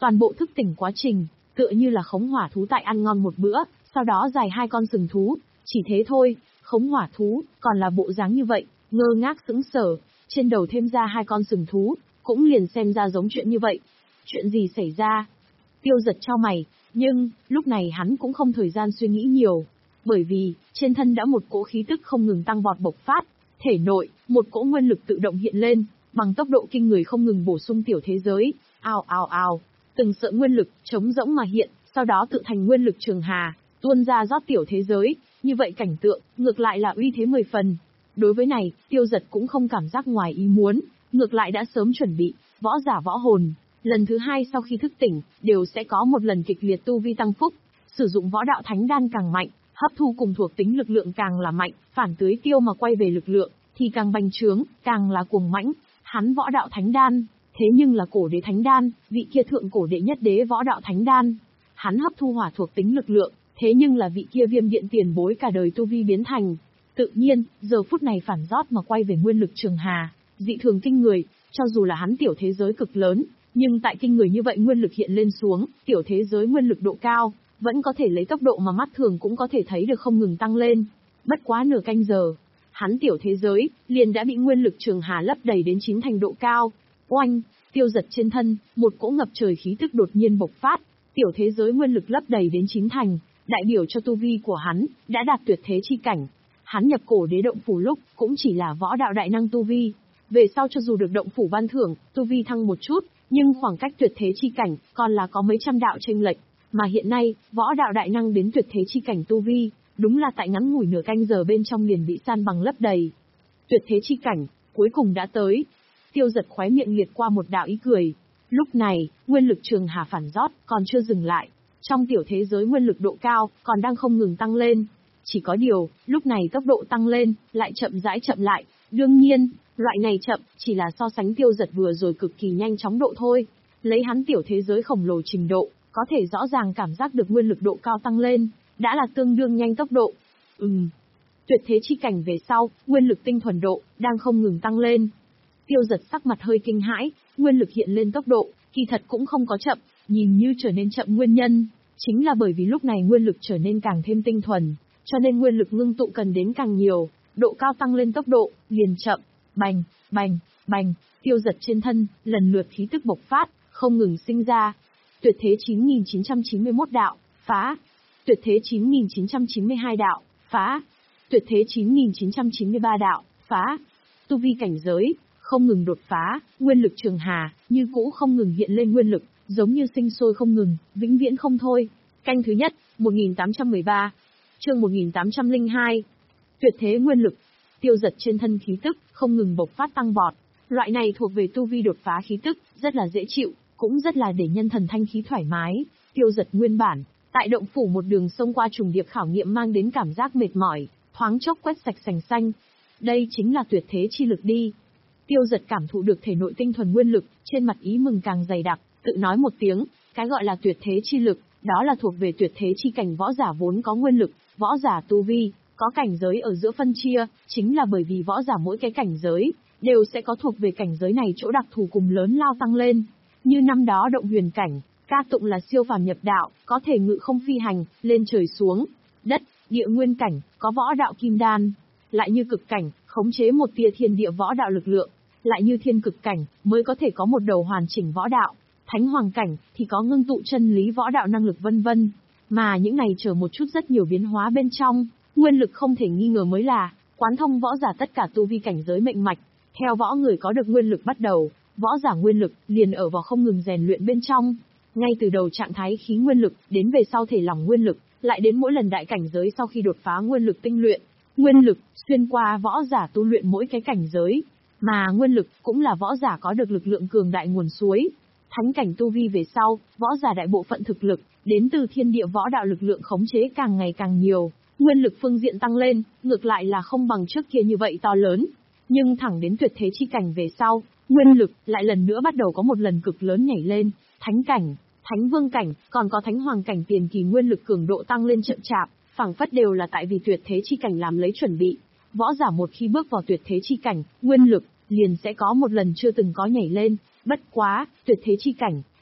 Toàn bộ thức tỉnh quá trình, tựa như là khống hỏa thú tại ăn ngon một bữa, sau đó dài hai con sừng thú, chỉ thế thôi, khống hỏa thú, còn là bộ dáng như vậy, ngơ ngác sững sờ, trên đầu thêm ra hai con sừng thú, cũng liền xem ra giống chuyện như vậy. Chuyện gì xảy ra? Tiêu Giật chau mày, nhưng, lúc này hắn cũng không thời gian suy nghĩ nhiều, bởi vì, trên thân đã một cỗ khí tức không ngừng tăng vọt bộc phát, thể nội, một cỗ nguyên lực tự động hiện lên, bằng tốc độ kinh người không ngừng bổ sung tiểu thế giới, ào ào ào, từng sợi nguyên lực trống rỗng mà hiện, sau đó tự thành nguyên lực trường hà, tuôn ra rót tiểu thế giới, như vậy cảnh tượng, ngược lại là uy thế mười phần. Đối với này, Tiêu Giật cũng không cảm giác ngoài ý muốn, ngược lại đã sớm chuẩn bị, võ giả võ hồn, lần thứ hai sau khi thức tỉnh, đều sẽ có một lần kịch liệt tu vi tăng phúc, sử dụng võ đạo thánh đan càng mạnh, hấp thu cùng thuộc tính lực lượng càng là mạnh, phản tưới tiêu mà quay về lực lượng, thì càng bành trướng, càng là cuồng mãnh. Hắn võ đạo thánh đan, thế nhưng là cổ đế thánh đan, vị kia thượng cổ đệ nhất đế võ đạo thánh đan. Hắn hấp thu hỏa thuộc tính lực lượng, thế nhưng là vị kia viêm điện tiền bối cả đời tu vi biến thành. Tự nhiên, giờ phút này phản rót mà quay về nguyên lực trường hà, dị thường kinh người, cho dù là hắn tiểu thế giới cực lớn, nhưng tại kinh người như vậy nguyên lực hiện lên xuống, tiểu thế giới nguyên lực độ cao, vẫn có thể lấy tốc độ mà mắt thường cũng có thể thấy được không ngừng tăng lên. Bất quá nửa canh giờ, hắn tiểu thế giới, liền đã bị nguyên lực trường hà lấp đầy đến chín thành độ cao. Oanh, Tiêu Giật trên thân, một cỗ ngập trời khí tức đột nhiên bộc phát, tiểu thế giới nguyên lực lấp đầy đến chín thành, đại biểu cho tu vi của hắn, đã đạt tuyệt thế chi cảnh. Hắn nhập cổ đế động phủ lúc, cũng chỉ là võ đạo đại năng tu vi. Về sau cho dù được động phủ ban thưởng, tu vi thăng một chút, nhưng khoảng cách tuyệt thế chi cảnh, còn là có mấy trăm đạo chênh lệch. Mà hiện nay, võ đạo đại năng đến tuyệt thế chi cảnh tu vi, đúng là tại ngắn ngủi nửa canh giờ bên trong liền bị san bằng lấp đầy. Tuyệt thế chi cảnh, cuối cùng đã tới. Tiêu Giật khóe miệng liệt qua một đạo ý cười. Lúc này, nguyên lực trường hà phản rót, còn chưa dừng lại. Trong tiểu thế giới nguyên lực độ cao, còn đang không ngừng tăng lên. Chỉ có điều, lúc này tốc độ tăng lên, lại chậm rãi chậm lại. Đương nhiên, loại này chậm, chỉ là so sánh Tiêu Giật vừa rồi cực kỳ nhanh chóng độ thôi. Lấy hắn tiểu thế giới khổng lồ trình độ, có thể rõ ràng cảm giác được nguyên lực độ cao tăng lên, đã là tương đương nhanh tốc độ. Ừm. Tuyệt thế chi cảnh về sau, nguyên lực tinh thuần độ, đang không ngừng tăng lên. Tiêu Giật sắc mặt hơi kinh hãi, nguyên lực hiện lên tốc độ, kỳ thật cũng không có chậm, nhìn như trở nên chậm nguyên nhân, chính là bởi vì lúc này nguyên lực trở nên càng thêm tinh thuần, cho nên nguyên lực ngưng tụ cần đến càng nhiều, độ cao tăng lên tốc độ, liền chậm, bành, bành, bành, Tiêu Giật trên thân, lần lượt khí tức bộc phát, không ngừng sinh ra. Tuyệt thế chín nghìn chín trăm chín mươi mốt đạo, phá. Tuyệt thế chín nghìn chín trăm chín mươi hai đạo, phá. Tuyệt thế chín nghìn chín trăm chín mươi ba đạo, phá. Tu vi cảnh giới, không ngừng đột phá, nguyên lực trường hà, như cũ không ngừng hiện lên nguyên lực, giống như sinh sôi không ngừng, vĩnh viễn không thôi. Canh thứ nhất, một nghìn tám trăm mười ba. Chương một nghìn tám trăm lẻ hai. Tuyệt thế nguyên lực. Tiêu Giật trên thân khí tức, không ngừng bộc phát tăng vọt. Loại này thuộc về tu vi đột phá khí tức, rất là dễ chịu, cũng rất là để nhân thần thanh khí thoải mái. Tiêu Giật nguyên bản, tại động phủ một đường sông qua trùng điệp khảo nghiệm mang đến cảm giác mệt mỏi, thoáng chốc quét sạch sành xanh. Đây chính là tuyệt thế chi lực đi. Tiêu Giật cảm thụ được thể nội tinh thuần nguyên lực, trên mặt ý mừng càng dày đặc, tự nói một tiếng, cái gọi là tuyệt thế chi lực, đó là thuộc về tuyệt thế chi cảnh võ giả vốn có nguyên lực, võ giả tu vi, có cảnh giới ở giữa phân chia, chính là bởi vì võ giả mỗi cái cảnh giới, đều sẽ có thuộc về cảnh giới này chỗ đặc thù cùng lớn lao tăng lên. Như năm đó động huyền cảnh, ca tụng là siêu phàm nhập đạo, có thể ngự không phi hành, lên trời xuống, đất, địa nguyên cảnh, có võ đạo kim đan, lại như cực cảnh, khống chế một tia thiên địa võ đạo lực lượng, lại như thiên cực cảnh, mới có thể có một đầu hoàn chỉnh võ đạo, thánh hoàng cảnh, thì có ngưng tụ chân lý võ đạo năng lực vân vân. Mà những này chờ một chút rất nhiều biến hóa bên trong, nguyên lực không thể nghi ngờ mới là, quán thông võ giả tất cả tu vi cảnh giới mệnh mạch, theo võ người có được nguyên lực bắt đầu, võ giả nguyên lực, liền ở vào không ngừng rèn luyện bên trong. Ngay từ đầu trạng thái khí nguyên lực, đến về sau thể lỏng nguyên lực, lại đến mỗi lần đại cảnh giới sau khi đột phá nguyên lực tinh luyện. Nguyên lực, xuyên qua võ giả tu luyện mỗi cái cảnh giới. Mà nguyên lực, cũng là võ giả có được lực lượng cường đại nguồn suối. Thánh cảnh tu vi về sau, võ giả đại bộ phận thực lực, đến từ thiên địa võ đạo lực lượng khống chế càng ngày càng nhiều. Nguyên lực phương diện tăng lên, ngược lại là không bằng trước kia như vậy to lớn. Nhưng thẳng đến tuyệt thế chi cảnh về sau, nguyên lực lại lần nữa bắt đầu có một lần cực lớn nhảy lên, thánh cảnh, thánh vương cảnh, còn có thánh hoàng cảnh tiền kỳ nguyên lực cường độ tăng lên chậm chạp, phảng phất đều là tại vì tuyệt thế chi cảnh làm lấy chuẩn bị. Võ giả một khi bước vào tuyệt thế chi cảnh, nguyên lực liền sẽ có một lần chưa từng có nhảy lên, bất quá, tuyệt thế chi cảnh,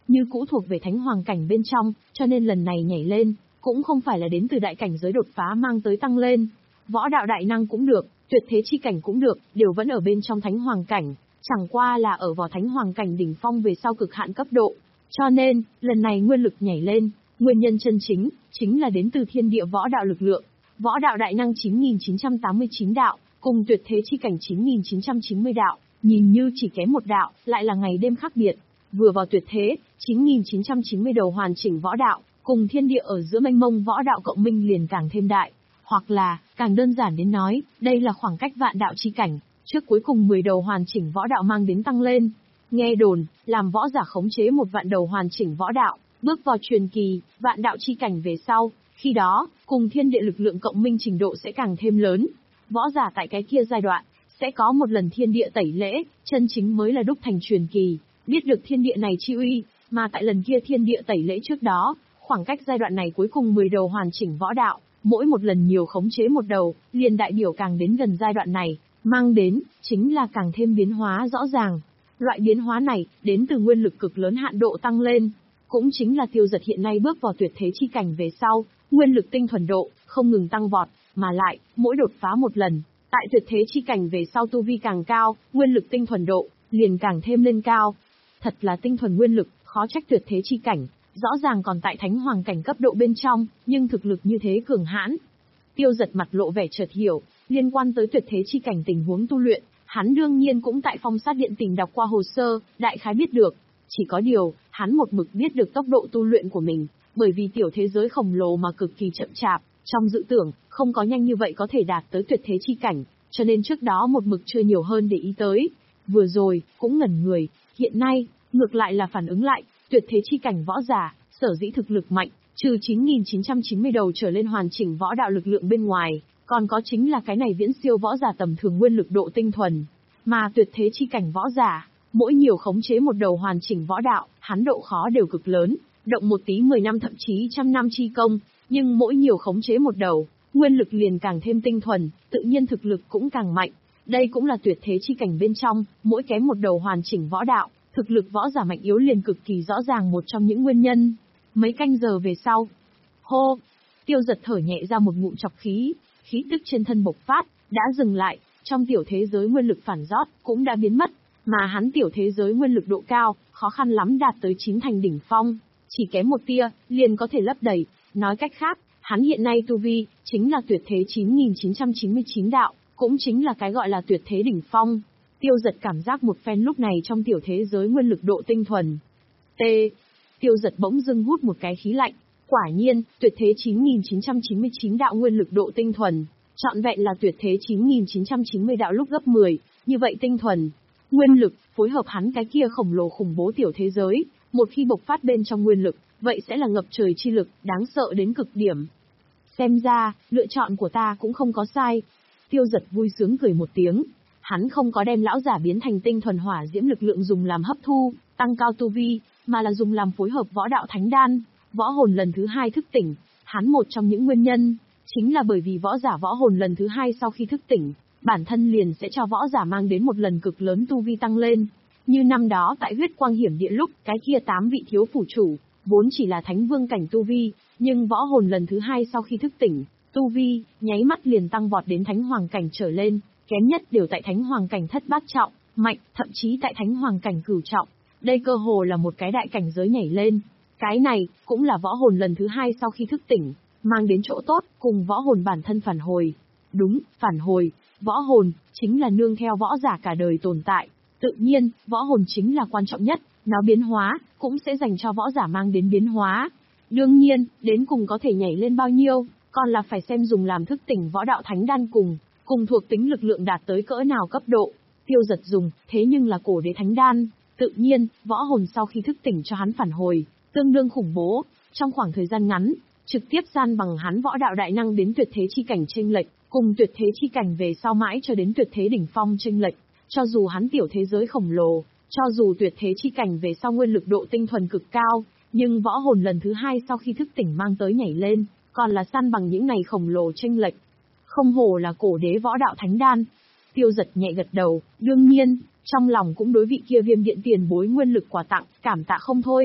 như cũ thuộc về thánh hoàng cảnh bên trong, cho nên lần này nhảy lên, cũng không phải là đến từ đại cảnh giới đột phá mang tới tăng lên. Võ đạo đại năng cũng được, tuyệt thế chi cảnh cũng được, đều vẫn ở bên trong thánh hoàng cảnh, chẳng qua là ở vào thánh hoàng cảnh đỉnh phong về sau cực hạn cấp độ. Cho nên, lần này nguyên lực nhảy lên, nguyên nhân chân chính, chính là đến từ thiên địa võ đạo lực lượng. Võ đạo đại năng chín nghìn chín trăm tám mươi chín đạo, cùng tuyệt thế chi cảnh chín nghìn chín trăm chín mươi đạo, nhìn như chỉ kém một đạo, lại là ngày đêm khác biệt. Vừa vào tuyệt thế, chín nghìn chín trăm chín mươi đầu hoàn chỉnh võ đạo, cùng thiên địa ở giữa mênh mông võ đạo cộng minh liền càng thêm đại. Hoặc là, càng đơn giản đến nói, đây là khoảng cách vạn đạo chi cảnh, trước cuối cùng mười đầu hoàn chỉnh võ đạo mang đến tăng lên. Nghe đồn, làm võ giả khống chế một vạn đầu hoàn chỉnh võ đạo, bước vào truyền kỳ, vạn đạo chi cảnh về sau, khi đó, cùng thiên địa lực lượng cộng minh trình độ sẽ càng thêm lớn. Võ giả tại cái kia giai đoạn, sẽ có một lần thiên địa tẩy lễ, chân chính mới là đúc thành truyền kỳ, biết được thiên địa này chi uy, mà tại lần kia thiên địa tẩy lễ trước đó, khoảng cách giai đoạn này cuối cùng mười đầu hoàn chỉnh võ đạo, mỗi một lần nhiều khống chế một đầu, liền đại biểu càng đến gần giai đoạn này, mang đến, chính là càng thêm biến hóa rõ ràng. Loại biến hóa này, đến từ nguyên lực cực lớn hạn độ tăng lên, cũng chính là Tiêu Dật hiện nay bước vào tuyệt thế chi cảnh về sau, nguyên lực tinh thuần độ, không ngừng tăng vọt, mà lại, mỗi đột phá một lần, tại tuyệt thế chi cảnh về sau tu vi càng cao, nguyên lực tinh thuần độ, liền càng thêm lên cao. Thật là tinh thuần nguyên lực, khó trách tuyệt thế chi cảnh, rõ ràng còn tại thánh hoàng cảnh cấp độ bên trong, nhưng thực lực như thế cường hãn. Tiêu Dật mặt lộ vẻ chợt hiểu, liên quan tới tuyệt thế chi cảnh tình huống tu luyện, hắn đương nhiên cũng tại Phong Sát Điện tìm đọc qua hồ sơ, đại khái biết được. Chỉ có điều, hắn một mực biết được tốc độ tu luyện của mình, bởi vì tiểu thế giới khổng lồ mà cực kỳ chậm chạp, trong dự tưởng, không có nhanh như vậy có thể đạt tới tuyệt thế chi cảnh, cho nên trước đó một mực chưa nhiều hơn để ý tới. Vừa rồi, cũng ngẩn người, hiện nay, ngược lại là phản ứng lại, tuyệt thế chi cảnh võ giả, sở dĩ thực lực mạnh, trừ chín nghìn chín trăm chín mươi đầu trở lên hoàn chỉnh võ đạo lực lượng bên ngoài, còn có chính là cái này viễn siêu võ giả tầm thường nguyên lực độ tinh thuần. Mà tuyệt thế chi cảnh võ giả, mỗi nhiều khống chế một đầu hoàn chỉnh võ đạo, hắn độ khó đều cực lớn, động một tí mười năm thậm chí trăm năm chi công, nhưng mỗi nhiều khống chế một đầu, nguyên lực liền càng thêm tinh thuần, tự nhiên thực lực cũng càng mạnh. Đây cũng là tuyệt thế chi cảnh bên trong, mỗi kém một đầu hoàn chỉnh võ đạo, thực lực võ giả mạnh yếu liền cực kỳ rõ ràng một trong những nguyên nhân. Mấy canh giờ về sau, hô, Tiêu Dật thở nhẹ ra một ngụm chọc khí, khí tức trên thân bộc phát, đã dừng lại, trong tiểu thế giới nguyên lực phản rót cũng đã biến mất, mà hắn tiểu thế giới nguyên lực độ cao, khó khăn lắm đạt tới chín thành đỉnh phong, chỉ kém một tia, liền có thể lấp đầy. Nói cách khác, hắn hiện nay tu vi, chính là tuyệt thế chín nghìn chín trăm chín mươi chín đạo, cũng chính là cái gọi là tuyệt thế đỉnh phong. Tiêu Dật cảm giác một phen lúc này trong tiểu thế giới nguyên lực độ tinh thuần. T. Tiêu Dật bỗng dưng hút một cái khí lạnh. Quả nhiên, tuyệt thế chín nghìn chín trăm chín mươi chín đạo nguyên lực độ tinh thuần, trọn vẹn là tuyệt thế chín nghìn chín trăm chín mươi đạo lúc gấp mười, như vậy tinh thuần. Nguyên lực, phối hợp hắn cái kia khổng lồ khủng bố tiểu thế giới, một khi bộc phát bên trong nguyên lực, vậy sẽ là ngập trời chi lực, đáng sợ đến cực điểm. Xem ra, lựa chọn của ta cũng không có sai. Tiêu Dật vui sướng cười một tiếng. Hắn không có đem lão giả biến thành tinh thuần hỏa diễm lực lượng dùng làm hấp thu, tăng cao tu vi, mà là dùng làm phối hợp võ đạo thánh đan, võ hồn lần thứ hai thức tỉnh. Hắn một trong những nguyên nhân, chính là bởi vì võ giả võ hồn lần thứ hai sau khi thức tỉnh, bản thân liền sẽ cho võ giả mang đến một lần cực lớn tu vi tăng lên. Như năm đó tại huyết quang hiểm địa lúc, cái kia tám vị thiếu phủ chủ, vốn chỉ là thánh vương cảnh tu vi, nhưng võ hồn lần thứ hai sau khi thức tỉnh, tu vi, nháy mắt liền tăng vọt đến thánh hoàng cảnh trở lên, kém nhất đều tại thánh hoàng cảnh thất bát trọng, mạnh, thậm chí tại thánh hoàng cảnh cửu trọng. Đây cơ hồ là một cái đại cảnh giới nhảy lên. Cái này, cũng là võ hồn lần thứ hai sau khi thức tỉnh, mang đến chỗ tốt, cùng võ hồn bản thân phản hồi. Đúng, phản hồi, võ hồn, chính là nương theo võ giả cả đời tồn tại. Tự nhiên, võ hồn chính là quan trọng nhất, nó biến hóa, cũng sẽ dành cho võ giả mang đến biến hóa. Đương nhiên, đến cùng có thể nhảy lên bao nhiêu, còn là phải xem dùng làm thức tỉnh võ đạo thánh đan cùng, cùng thuộc tính lực lượng đạt tới cỡ nào cấp độ. Tiêu Dật dùng, thế nhưng là cổ đế thánh đan, tự nhiên, võ hồn sau khi thức tỉnh cho hắn phản hồi, tương đương khủng bố, trong khoảng thời gian ngắn, trực tiếp san bằng hắn võ đạo đại năng đến tuyệt thế chi cảnh chênh lệch, cùng tuyệt thế chi cảnh về sau mãi cho đến tuyệt thế đỉnh phong chênh lệch. Cho dù hắn tiểu thế giới khổng lồ, cho dù tuyệt thế chi cảnh về sau nguyên lực độ tinh thuần cực cao, nhưng võ hồn lần thứ hai sau khi thức tỉnh mang tới nhảy lên, còn là san bằng những này khổng lồ chênh lệch. Không hổ là cổ đế võ đạo thánh đan. Tiêu Dật nhẹ gật đầu, đương nhiên, trong lòng cũng đối vị kia Viêm Điện tiền bối nguyên lực quà tặng, cảm tạ không thôi.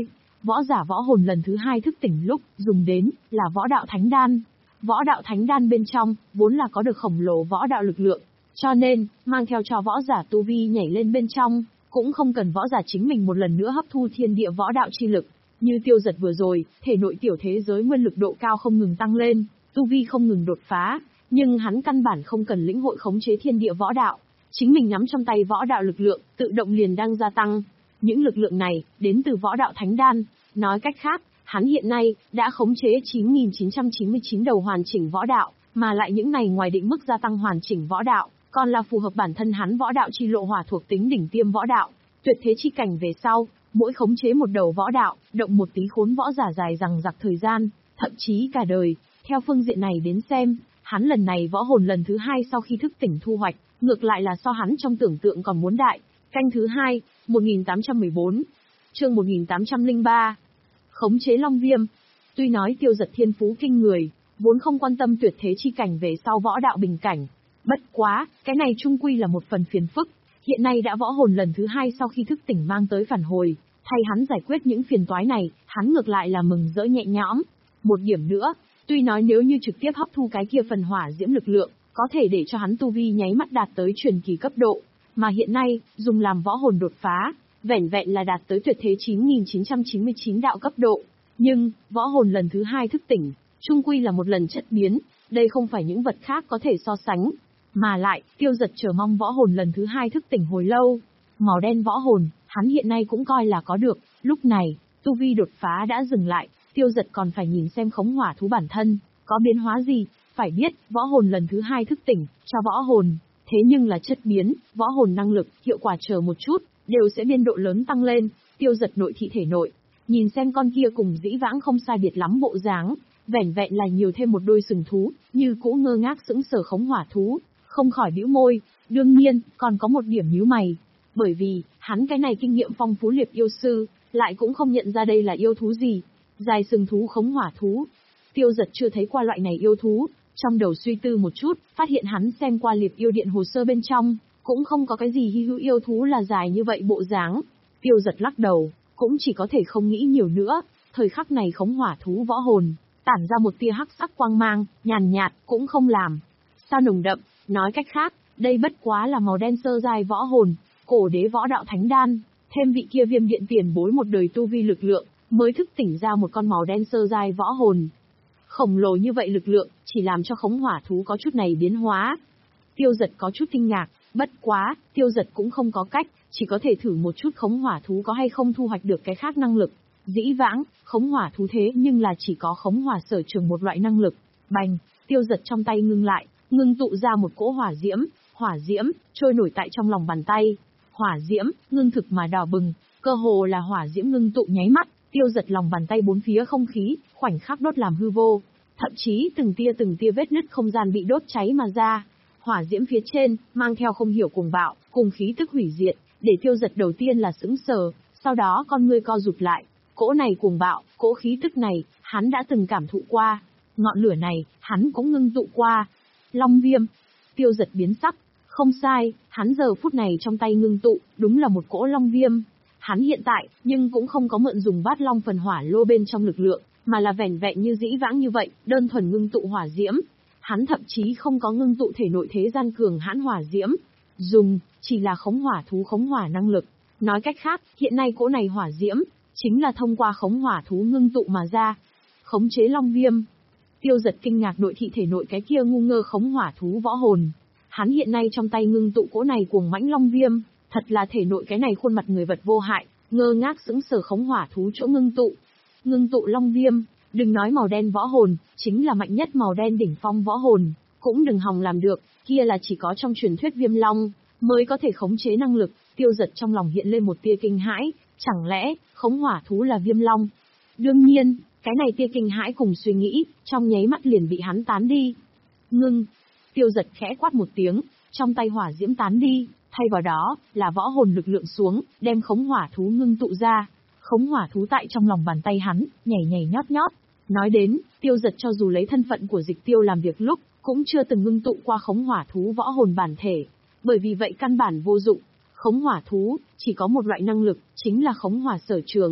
võ giả võ hồn lần thứ hai thức tỉnh lúc dùng đến là võ đạo thánh đan. Võ đạo thánh đan bên trong vốn là có được khổng lồ võ đạo lực lượng, cho nên mang theo cho võ giả tu vi nhảy lên bên trong, cũng không cần võ giả chính mình một lần nữa hấp thu thiên địa võ đạo chi lực. Như Tiêu Giật vừa rồi, thể nội tiểu thế giới nguyên lực độ cao không ngừng tăng lên, tu vi không ngừng đột phá, nhưng hắn căn bản không cần lĩnh hội khống chế thiên địa võ đạo, chính mình nắm trong tay võ đạo lực lượng, tự động liền đang gia tăng. Những lực lượng này đến từ võ đạo thánh đan, nói cách khác, hắn hiện nay đã khống chế chín nghìn chín trăm chín mươi chín đầu hoàn chỉnh võ đạo, mà lại những này ngoài định mức gia tăng hoàn chỉnh võ đạo, còn là phù hợp bản thân hắn võ đạo chi lộ hỏa thuộc tính đỉnh tiêm võ đạo, tuyệt thế chi cảnh về sau, mỗi khống chế một đầu võ đạo, động một tí khốn võ giả dài rằng giặc thời gian, thậm chí cả đời. Theo phương diện này đến xem, hắn lần này võ hồn lần thứ hai sau khi thức tỉnh thu hoạch, ngược lại là so hắn trong tưởng tượng còn muốn đại. Canh thứ hai, một nghìn tám trăm mười bốn, chương một nghìn tám trăm lẻ ba. Khống chế Long Viêm. Tuy nói Tiêu Giật thiên phú kinh người, vốn không quan tâm tuyệt thế chi cảnh về sau võ đạo bình cảnh. Bất quá, cái này chung quy là một phần phiền phức. Hiện nay đã võ hồn lần thứ hai sau khi thức tỉnh mang tới phản hồi, thay hắn giải quyết những phiền toái này, hắn ngược lại là mừng rỡ nhẹ nhõm. Một điểm nữa, tuy nói nếu như trực tiếp hấp thu cái kia phần hỏa diễm lực lượng, có thể để cho hắn tu vi nháy mắt đạt tới truyền kỳ cấp độ, mà hiện nay, dùng làm võ hồn đột phá, vẻn vẹn là đạt tới tuyệt thế chín nghìn chín trăm chín mươi chín đạo cấp độ. Nhưng, võ hồn lần thứ hai thức tỉnh, chung quy là một lần chất biến, đây không phải những vật khác có thể so sánh. Mà lại, Tiêu Giật chờ mong võ hồn lần thứ hai thức tỉnh hồi lâu. Màu đen võ hồn, hắn hiện nay cũng coi là có được, lúc này, tu vi đột phá đã dừng lại, Tiêu Giật còn phải nhìn xem khống hỏa thú bản thân, có biến hóa gì. Phải biết, võ hồn lần thứ hai thức tỉnh, cho võ hồn, thế nhưng là chất biến, võ hồn năng lực, hiệu quả chờ một chút, đều sẽ biên độ lớn tăng lên. Tiêu Giật nội thị thể nội, nhìn xem con kia cùng dĩ vãng không sai biệt lắm bộ dáng, vẻn vẹn là nhiều thêm một đôi sừng thú, như cũ ngơ ngác sững sờ khống hỏa thú, không khỏi bĩu môi. Đương nhiên, còn có một điểm nhíu mày, bởi vì hắn cái này kinh nghiệm phong phú liệp yêu sư, lại cũng không nhận ra đây là yêu thú gì. Dài sừng thú khống hỏa thú, Tiêu Giật chưa thấy qua loại này yêu thú. Trong đầu suy tư một chút, phát hiện hắn xem qua liệp yêu điện hồ sơ bên trong, cũng không có cái gì hy hữu yêu thú là dài như vậy bộ dáng. Tiêu Giật lắc đầu, cũng chỉ có thể không nghĩ nhiều nữa. Thời khắc này khống hỏa thú võ hồn, tản ra một tia hắc sắc quang mang, nhàn nhạt, cũng không làm sao nồng đậm. Nói cách khác, đây bất quá là màu đen sơ giai võ hồn, cổ đế võ đạo thánh đan, thêm vị kia viêm điện tiền bối một đời tu vi lực lượng, mới thức tỉnh ra một con màu đen sơ giai võ hồn. Khổng lồ như vậy lực lượng, chỉ làm cho khống hỏa thú có chút này biến hóa. Tiêu Giật có chút kinh ngạc, bất quá, Tiêu Giật cũng không có cách, chỉ có thể thử một chút khống hỏa thú có hay không thu hoạch được cái khác năng lực. Dĩ vãng, khống hỏa thú thế nhưng là chỉ có khống hỏa sở trường một loại năng lực. Bành, Tiêu Giật trong tay ngưng lại, ngưng tụ ra một cỗ hỏa diễm, hỏa diễm, trôi nổi tại trong lòng bàn tay. Hỏa diễm, ngưng thực mà đỏ bừng, cơ hồ là hỏa diễm ngưng tụ nháy mắt. Tiêu Giật lòng bàn tay bốn phía không khí, khoảnh khắc đốt làm hư vô, thậm chí từng tia từng tia vết nứt không gian bị đốt cháy mà ra. Hỏa diễm phía trên, mang theo không hiểu cuồng bạo, cùng khí tức hủy diệt, để Tiêu Giật đầu tiên là sững sờ, sau đó con ngươi co rụt lại. Cỗ này cuồng bạo, cỗ khí tức này, hắn đã từng cảm thụ qua. Ngọn lửa này, hắn cũng ngưng tụ qua. Long Viêm. Tiêu Giật biến sắc, không sai, hắn giờ phút này trong tay ngưng tụ, đúng là một cỗ Long Viêm. Hắn hiện tại, nhưng cũng không có mượn dùng bát long phần hỏa lô bên trong lực lượng, mà là vẻn vẹn như dĩ vãng như vậy, đơn thuần ngưng tụ hỏa diễm. Hắn thậm chí không có ngưng tụ thể nội thế gian cường hãn hỏa diễm, dùng chỉ là khống hỏa thú khống hỏa năng lực. Nói cách khác, hiện nay cỗ này hỏa diễm chính là thông qua khống hỏa thú ngưng tụ mà ra. Khống chế Long Viêm. Tiêu Giật kinh ngạc nội thị thể nội cái kia ngu ngơ khống hỏa thú võ hồn. Hắn hiện nay trong tay ngưng tụ cỗ này cuồng mãnh Long Viêm, thật là thể nội cái này khuôn mặt người vật vô hại, ngơ ngác sững sờ khống hỏa thú chỗ ngưng tụ. Ngưng tụ Long Viêm, đừng nói màu đen võ hồn, chính là mạnh nhất màu đen đỉnh phong võ hồn, cũng đừng hòng làm được, kia là chỉ có trong truyền thuyết Viêm Long mới có thể khống chế năng lực. Tiêu Giật trong lòng hiện lên một tia kinh hãi, chẳng lẽ khống hỏa thú là Viêm Long? Đương nhiên, cái này tia kinh hãi cùng suy nghĩ, trong nháy mắt liền bị hắn tán đi. Ngưng. Tiêu Giật khẽ quát một tiếng, trong tay hỏa diễm tán đi, thay vào đó là võ hồn lực lượng xuống, đem khống hỏa thú ngưng tụ ra. Khống hỏa thú tại trong lòng bàn tay hắn, nhảy nhảy nhót nhót. Nói đến, Tiêu Giật cho dù lấy thân phận của Dịch Tiêu làm việc lúc, cũng chưa từng ngưng tụ qua khống hỏa thú võ hồn bản thể, bởi vì vậy căn bản vô dụng. Khống hỏa thú chỉ có một loại năng lực, chính là khống hỏa sở trường.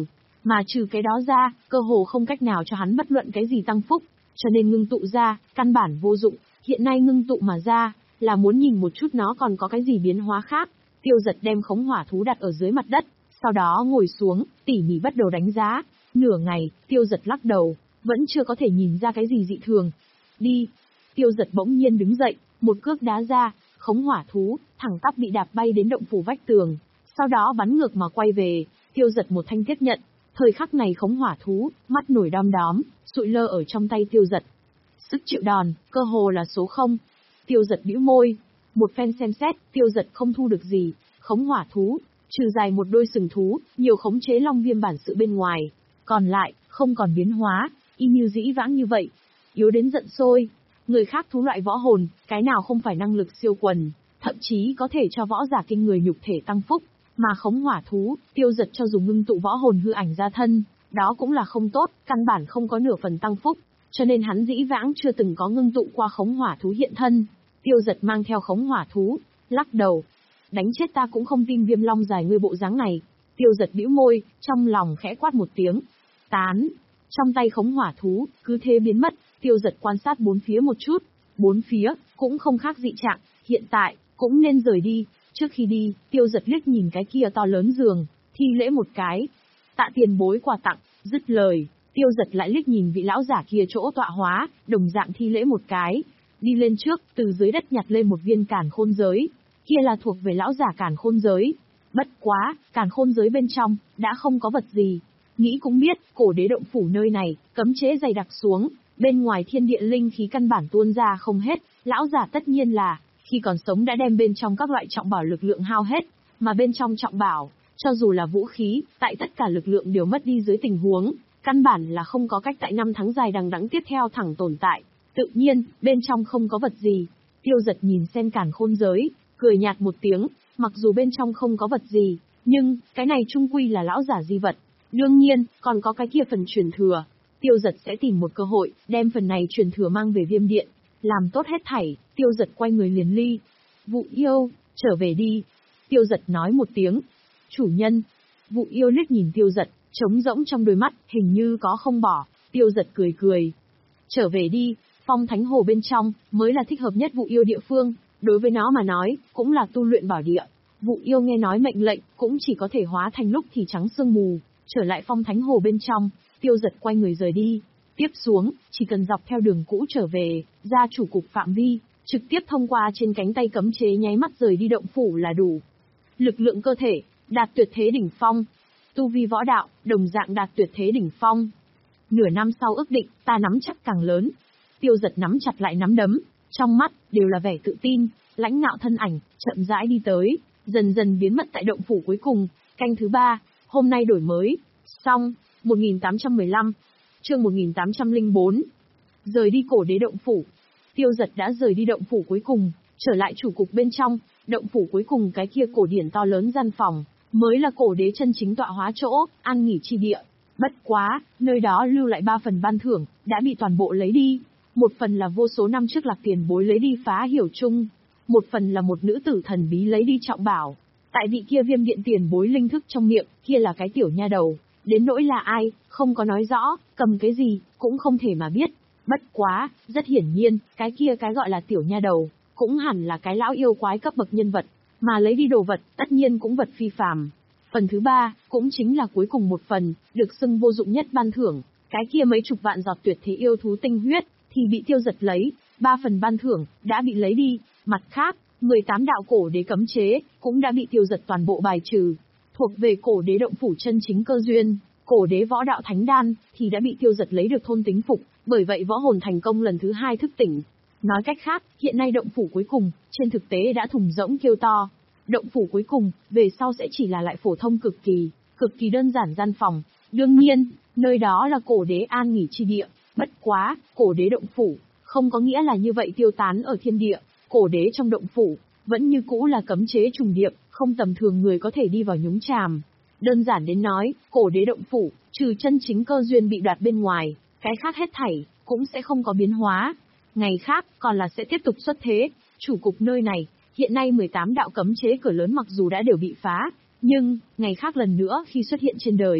Mà trừ cái đó ra, cơ hồ không cách nào cho hắn bất luận cái gì tăng phúc, cho nên ngưng tụ ra, căn bản vô dụng, hiện nay ngưng tụ mà ra, là muốn nhìn một chút nó còn có cái gì biến hóa khác. Tiêu Giật đem khống hỏa thú đặt ở dưới mặt đất, sau đó ngồi xuống, tỉ mỉ bắt đầu đánh giá. Nửa ngày, Tiêu Giật lắc đầu, vẫn chưa có thể nhìn ra cái gì dị thường. Đi. Tiêu Giật bỗng nhiên đứng dậy, một cước đá ra, khống hỏa thú, thẳng tắp bị đạp bay đến động phủ vách tường, sau đó bắn ngược mà quay về. Tiêu Giật một thanh tiếp nhận. Thời khắc này khống hỏa thú, mắt nổi đom đóm, sụi lơ ở trong tay Tiêu Giật. Sức chịu đòn, cơ hồ là số không. Tiêu Giật bĩu môi. Một phen xem xét, Tiêu Giật không thu được gì. Khống hỏa thú, trừ dài một đôi sừng thú, nhiều khống chế long viêm bản sự bên ngoài. Còn lại, không còn biến hóa, y như dĩ vãng như vậy. Yếu đến giận sôi. Người khác thú loại võ hồn, cái nào không phải năng lực siêu quần, thậm chí có thể cho võ giả kinh người nhục thể tăng phúc. Mà khống hỏa thú, Tiêu Giật cho dù ngưng tụ võ hồn hư ảnh ra thân, đó cũng là không tốt, căn bản không có nửa phần tăng phúc, cho nên hắn dĩ vãng chưa từng có ngưng tụ qua khống hỏa thú hiện thân. Tiêu Giật mang theo khống hỏa thú, lắc đầu. Đánh chết ta cũng không tin Viêm Long dài ngươi bộ dáng này. Tiêu Giật bĩu môi, trong lòng khẽ quát một tiếng. Tán. Trong tay khống hỏa thú, cứ thế biến mất. Tiêu Giật quan sát bốn phía một chút. Bốn phía, cũng không khác dị trạng, hiện tại, cũng nên rời đi. Trước khi đi, Tiêu Giật liếc nhìn cái kia to lớn giường, thi lễ một cái. Tạ tiền bối quà tặng, dứt lời, Tiêu Giật lại liếc nhìn vị lão giả kia chỗ tọa hóa, đồng dạng thi lễ một cái. Đi lên trước, từ dưới đất nhặt lên một viên càn khôn giới. Kia là thuộc về lão giả càn khôn giới. Bất quá, càn khôn giới bên trong, đã không có vật gì. Nghĩ cũng biết, cổ đế động phủ nơi này, cấm chế dày đặc xuống, bên ngoài thiên địa linh khí căn bản tuôn ra không hết, lão giả tất nhiên là, khi còn sống đã đem bên trong các loại trọng bảo lực lượng hao hết, mà bên trong trọng bảo, cho dù là vũ khí, tại tất cả lực lượng đều mất đi dưới tình huống, căn bản là không có cách tại năm tháng dài đằng đẵng tiếp theo thẳng tồn tại. Tự nhiên, bên trong không có vật gì. Tiêu Giật nhìn xem càn khôn giới, cười nhạt một tiếng, mặc dù bên trong không có vật gì, nhưng, cái này chung quy là lão giả di vật. Đương nhiên, còn có cái kia phần truyền thừa. Tiêu Giật sẽ tìm một cơ hội, đem phần này truyền thừa mang về Viêm Điện. Làm tốt hết thảy, Tiêu Giật quay người liền ly. Vụ yêu, trở về đi. Tiêu Giật nói một tiếng. Chủ nhân. Vụ yêu liếc nhìn Tiêu Giật, trống rỗng trong đôi mắt, hình như có không bỏ. Tiêu Giật cười cười. Trở về đi, Phong Thánh Hồ bên trong, mới là thích hợp nhất vụ yêu địa phương. Đối với nó mà nói, cũng là tu luyện bảo địa. Vụ yêu nghe nói mệnh lệnh, cũng chỉ có thể hóa thành lúc thì trắng sương mù, trở lại Phong Thánh Hồ bên trong. Tiêu Giật quay người rời đi. Tiếp xuống, chỉ cần dọc theo đường cũ trở về, ra chủ cục phạm vi, trực tiếp thông qua trên cánh tay cấm chế nháy mắt rời đi động phủ là đủ. Lực lượng cơ thể, đạt tuyệt thế đỉnh phong. Tu vi võ đạo, đồng dạng đạt tuyệt thế đỉnh phong. Nửa năm sau ước định, ta nắm chắc càng lớn. Tiêu Giật nắm chặt lại nắm đấm, trong mắt, đều là vẻ tự tin, lãnh ngạo thân ảnh, chậm rãi đi tới, dần dần biến mất tại động phủ cuối cùng. Canh thứ ba, hôm nay đổi mới. Xong, một nghìn tám trăm mười lăm. Chương một nghìn tám trăm lẻ bốn. Rời đi cổ đế động phủ. Tiêu Giật đã rời đi động phủ cuối cùng, trở lại chủ cục bên trong, động phủ cuối cùng cái kia cổ điển to lớn gian phòng, mới là cổ đế chân chính tọa hóa chỗ, an nghỉ chi địa. Bất quá, nơi đó lưu lại ba phần ban thưởng, đã bị toàn bộ lấy đi. Một phần là vô số năm trước Lạc tiền bối lấy đi phá hiểu chung. Một phần là một nữ tử thần bí lấy đi trọng bảo. Tại vị kia Viêm Điện tiền bối linh thức trong miệng, kia là cái tiểu nha đầu. Đến nỗi là ai, không có nói rõ, cầm cái gì, cũng không thể mà biết. Bất quá, rất hiển nhiên, cái kia cái gọi là tiểu nha đầu, cũng hẳn là cái lão yêu quái cấp bậc nhân vật, mà lấy đi đồ vật, tất nhiên cũng vật phi phàm. Phần thứ ba, cũng chính là cuối cùng một phần, được xưng vô dụng nhất ban thưởng, cái kia mấy chục vạn giọt tuyệt thế yêu thú tinh huyết, thì bị Tiêu Giật lấy, ba phần ban thưởng, đã bị lấy đi. Mặt khác, mười tám đạo cổ đế cấm chế, cũng đã bị Tiêu Giật toàn bộ bài trừ. Thuộc về cổ đế động phủ chân chính cơ duyên, cổ đế võ đạo thánh đan, thì đã bị Tiêu Giật lấy được thôn tính phục, bởi vậy võ hồn thành công lần thứ hai thức tỉnh. Nói cách khác, hiện nay động phủ cuối cùng, trên thực tế đã thùng rỗng kêu to. Động phủ cuối cùng, về sau sẽ chỉ là lại phổ thông cực kỳ, cực kỳ đơn giản gian phòng. Đương nhiên, nơi đó là cổ đế an nghỉ chi địa. Bất quá, cổ đế động phủ, không có nghĩa là như vậy tiêu tán ở thiên địa. Cổ đế trong động phủ, vẫn như cũ là cấm chế trùng điệp, không tầm thường người có thể đi vào nhúng chàm. Đơn giản đến nói, cổ đế động phủ, trừ chân chính cơ duyên bị đoạt bên ngoài, cái khác hết thảy, cũng sẽ không có biến hóa. Ngày khác, còn là sẽ tiếp tục xuất thế. Chủ cục nơi này, hiện nay mười tám đạo cấm chế cửa lớn mặc dù đã đều bị phá, nhưng, ngày khác lần nữa khi xuất hiện trên đời,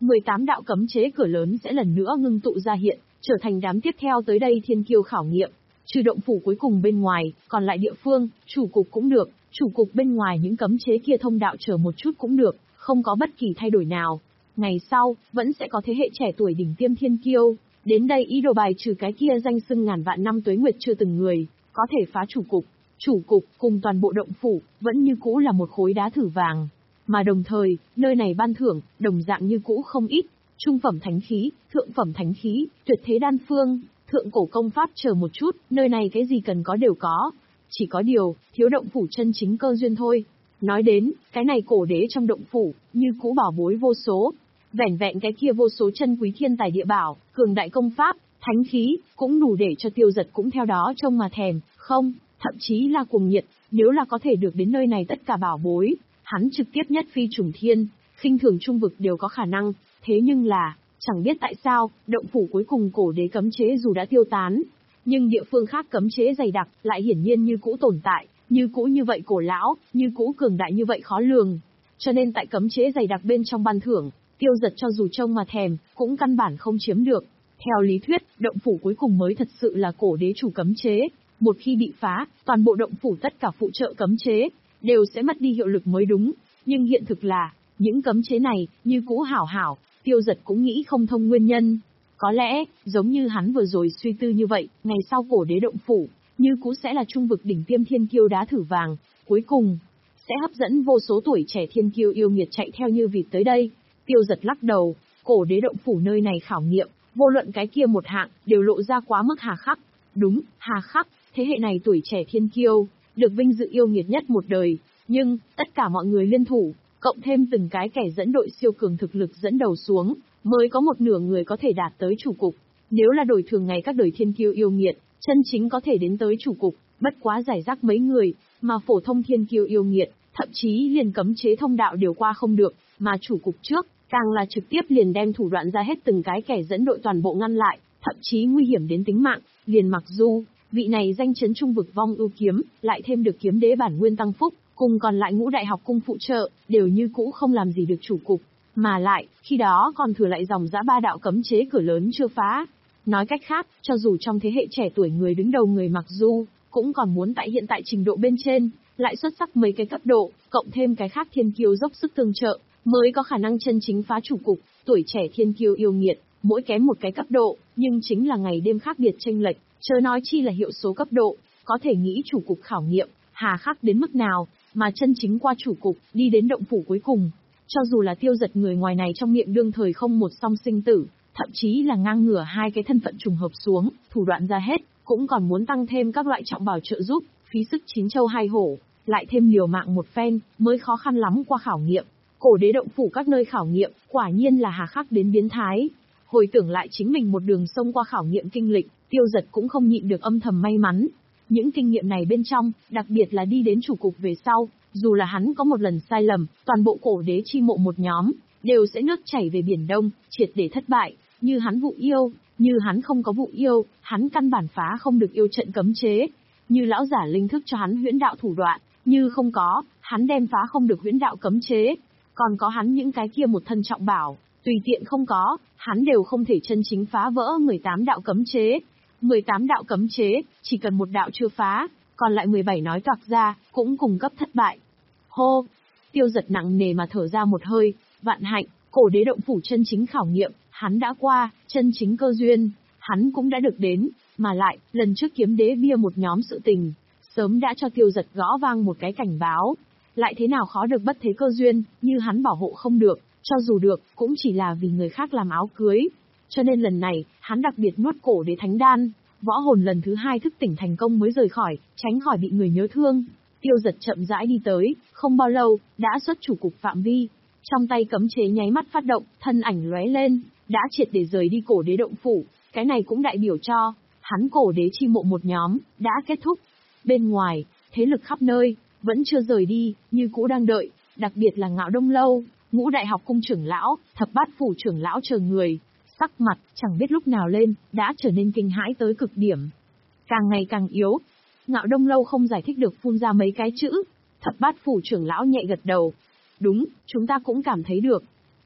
mười tám đạo cấm chế cửa lớn sẽ lần nữa ngưng tụ ra hiện, trở thành đám tiếp theo tới đây thiên kiêu khảo nghiệm. Trừ động phủ cuối cùng bên ngoài, còn lại địa phương, chủ cục cũng được, chủ cục bên ngoài những cấm chế kia thông đạo chờ một chút cũng được, không có bất kỳ thay đổi nào. Ngày sau, vẫn sẽ có thế hệ trẻ tuổi đỉnh tiêm thiên kiêu, đến đây ý đồ bài trừ cái kia danh xưng ngàn vạn năm tuế nguyệt chưa từng người, có thể phá chủ cục. Chủ cục, cùng toàn bộ động phủ, vẫn như cũ là một khối đá thử vàng. Mà đồng thời, nơi này ban thưởng, đồng dạng như cũ không ít. Trung phẩm thánh khí, thượng phẩm thánh khí, tuyệt thế đan phương, thượng cổ công pháp chờ một chút, nơi này cái gì cần có đều có. Chỉ có điều, thiếu động phủ chân chính cơ duyên thôi. Nói đến, cái này cổ đế trong động phủ, như cũ bảo bối vô số. Vẻn vẹn cái kia vô số chân quý thiên tài địa bảo, cường đại công pháp, thánh khí, cũng đủ để cho Tiêu Dật cũng theo đó trông mà thèm, không, thậm chí là cuồng nhiệt, nếu là có thể được đến nơi này tất cả bảo bối, hắn trực tiếp nhất phi trùng thiên, khinh thường trung vực đều có khả năng, thế nhưng là, chẳng biết tại sao, động phủ cuối cùng cổ đế cấm chế dù đã tiêu tán, nhưng địa phương khác cấm chế dày đặc, lại hiển nhiên như cũ tồn tại, như cũ như vậy cổ lão, như cũ cường đại như vậy khó lường. Cho nên tại cấm chế dày đặc bên trong ban thưởng, Tiêu Dật cho dù trông mà thèm, cũng căn bản không chiếm được. Theo lý thuyết, động phủ cuối cùng mới thật sự là cổ đế chủ cấm chế. Một khi bị phá, toàn bộ động phủ tất cả phụ trợ cấm chế, đều sẽ mất đi hiệu lực mới đúng. Nhưng hiện thực là, những cấm chế này, như cũ hảo hảo, Tiêu Dật cũng nghĩ không thông nguyên nhân. Có lẽ, giống như hắn vừa rồi suy tư như vậy, ngày sau cổ đế động phủ, như cũ sẽ là trung vực đỉnh tiêm thiên kiêu đá thử vàng, cuối cùng, sẽ hấp dẫn vô số tuổi trẻ thiên kiêu yêu nghiệt chạy theo như vịt tới đây. Tiêu Dật lắc đầu, cổ đế động phủ nơi này khảo nghiệm, vô luận cái kia một hạng, đều lộ ra quá mức hà khắc. Đúng, hà khắc, thế hệ này tuổi trẻ thiên kiêu, được vinh dự yêu nghiệt nhất một đời, nhưng, tất cả mọi người liên thủ, cộng thêm từng cái kẻ dẫn đội siêu cường thực lực dẫn đầu xuống, mới có một nửa người có thể đạt tới chủ cục. Nếu là đổi thường ngày các đời thiên kiêu yêu nghiệt, chân chính có thể đến tới chủ cục, bất quá giải rác mấy người, mà phổ thông thiên kiêu yêu nghiệt, thậm chí liền cấm chế thông đạo đều qua không được, mà chủ cục trước, càng là trực tiếp liền đem thủ đoạn ra hết từng cái kẻ dẫn đội toàn bộ ngăn lại, thậm chí nguy hiểm đến tính mạng, liền mặc dù, vị này danh chấn trung vực vong ưu kiếm, lại thêm được kiếm đế bản nguyên tăng phúc, cùng còn lại ngũ đại học cung phụ trợ, đều như cũ không làm gì được chủ cục, mà lại, khi đó còn thừa lại dòng dã ba đạo cấm chế cửa lớn chưa phá. Nói cách khác, cho dù trong thế hệ trẻ tuổi người đứng đầu người mặc dù, cũng còn muốn tại hiện tại trình độ bên trên, lại xuất sắc mấy cái cấp độ, cộng thêm cái khác thiên kiêu dốc sức tương trợ, mới có khả năng chân chính phá chủ cục. Tuổi trẻ thiên kiêu yêu nghiệt, mỗi kém một cái cấp độ, nhưng chính là ngày đêm khác biệt chênh lệch, chớ nói chi là hiệu số cấp độ, có thể nghĩ chủ cục khảo nghiệm, hà khắc đến mức nào, mà chân chính qua chủ cục, đi đến động phủ cuối cùng. Cho dù là Tiêu Dật người ngoài này trong miệng đương thời không một song sinh tử, thậm chí là ngang ngửa hai cái thân phận trùng hợp xuống, thủ đoạn ra hết, cũng còn muốn tăng thêm các loại trọng bảo trợ giúp, phí sức chín châu hai hổ, lại thêm liều mạng một phen, mới khó khăn lắm qua khảo nghiệm. Cổ đế động phủ các nơi khảo nghiệm, quả nhiên là hà khắc đến biến thái. Hồi tưởng lại chính mình một đường sông qua khảo nghiệm kinh lịch, Tiêu Dật cũng không nhịn được âm thầm may mắn. Những kinh nghiệm này bên trong, đặc biệt là đi đến chủ cục về sau, dù là hắn có một lần sai lầm, toàn bộ cổ đế chi mộ một nhóm, đều sẽ nước chảy về biển đông, triệt để thất bại, như hắn vụ yêu, như hắn không có vụ yêu, hắn căn bản phá không được yêu trận cấm chế, như lão giả linh thức cho hắn huyễn đạo thủ đoạn, như không có, hắn đem phá không được huyễn đạo cấm chế, còn có hắn những cái kia một thân trọng bảo, tùy tiện không có, hắn đều không thể chân chính phá vỡ mười tám đạo cấm chế. mười tám đạo cấm chế, chỉ cần một đạo chưa phá, còn lại mười bảy nói toạc ra, cũng cùng cấp thất bại. Hô! Tiêu Dật nặng nề mà thở ra một hơi, vạn hạnh, cổ đế động phủ chân chính khảo nghiệm, hắn đã qua, chân chính cơ duyên, hắn cũng đã được đến, mà lại, lần trước kiếm đế bia một nhóm sự tình, sớm đã cho Tiêu Dật gõ vang một cái cảnh báo. Lại thế nào khó được bất thế cơ duyên, như hắn bảo hộ không được, cho dù được, cũng chỉ là vì người khác làm áo cưới. Cho nên lần này, hắn đặc biệt nuốt cổ đế thánh đan, võ hồn lần thứ hai thức tỉnh thành công mới rời khỏi, tránh khỏi bị người nhớ thương. Tiêu Dật chậm rãi đi tới, không bao lâu, đã xuất chủ cục phạm vi. Trong tay cấm chế nháy mắt phát động, thân ảnh lóe lên, đã triệt để rời đi cổ đế động phủ. Cái này cũng đại biểu cho, hắn cổ đế chi mộ một nhóm, đã kết thúc. Bên ngoài, thế lực khắp nơi, vẫn chưa rời đi, như cũ đang đợi, đặc biệt là Ngạo Đông Lâu, ngũ đại học cung trưởng lão, thập bát phủ trưởng lão chờ người. Sắc mặt, chẳng biết lúc nào lên, đã trở nên kinh hãi tới cực điểm. Càng ngày càng yếu. Ngạo Đông Lâu không giải thích được phun ra mấy cái chữ. Thập bát phủ trưởng lão nhẹ gật đầu. Đúng, chúng ta cũng cảm thấy được.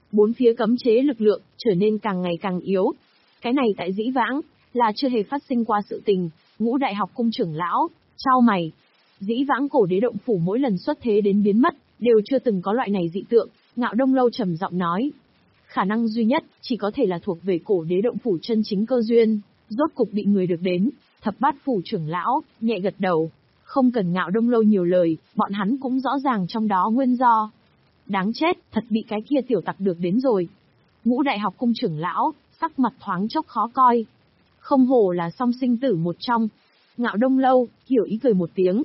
bốn phía cấm chế lực lượng trở nên càng ngày càng yếu. Cái này tại dĩ vãng là chưa hề phát sinh qua sự tình. Ngũ Đại học cung trưởng lão chau mày. Dĩ vãng cổ đế động phủ mỗi lần xuất thế đến biến mất, đều chưa từng có loại này dị tượng. Ngạo Đông Lâu trầm giọng nói, khả năng duy nhất chỉ có thể là thuộc về cổ đế động phủ chân chính cơ duyên, rốt cục bị người được đến. Thập Bát phủ trưởng lão nhẹ gật đầu, không cần Ngạo Đông Lâu nhiều lời, bọn hắn cũng rõ ràng trong đó nguyên do. Đáng chết, thật bị cái kia tiểu tặc được đến rồi. Ngũ Đại học cung trưởng lão sắc mặt thoáng chốc khó coi. Không hổ là song sinh tử một trong. Ngạo Đông Lâu hiểu ý cười một tiếng.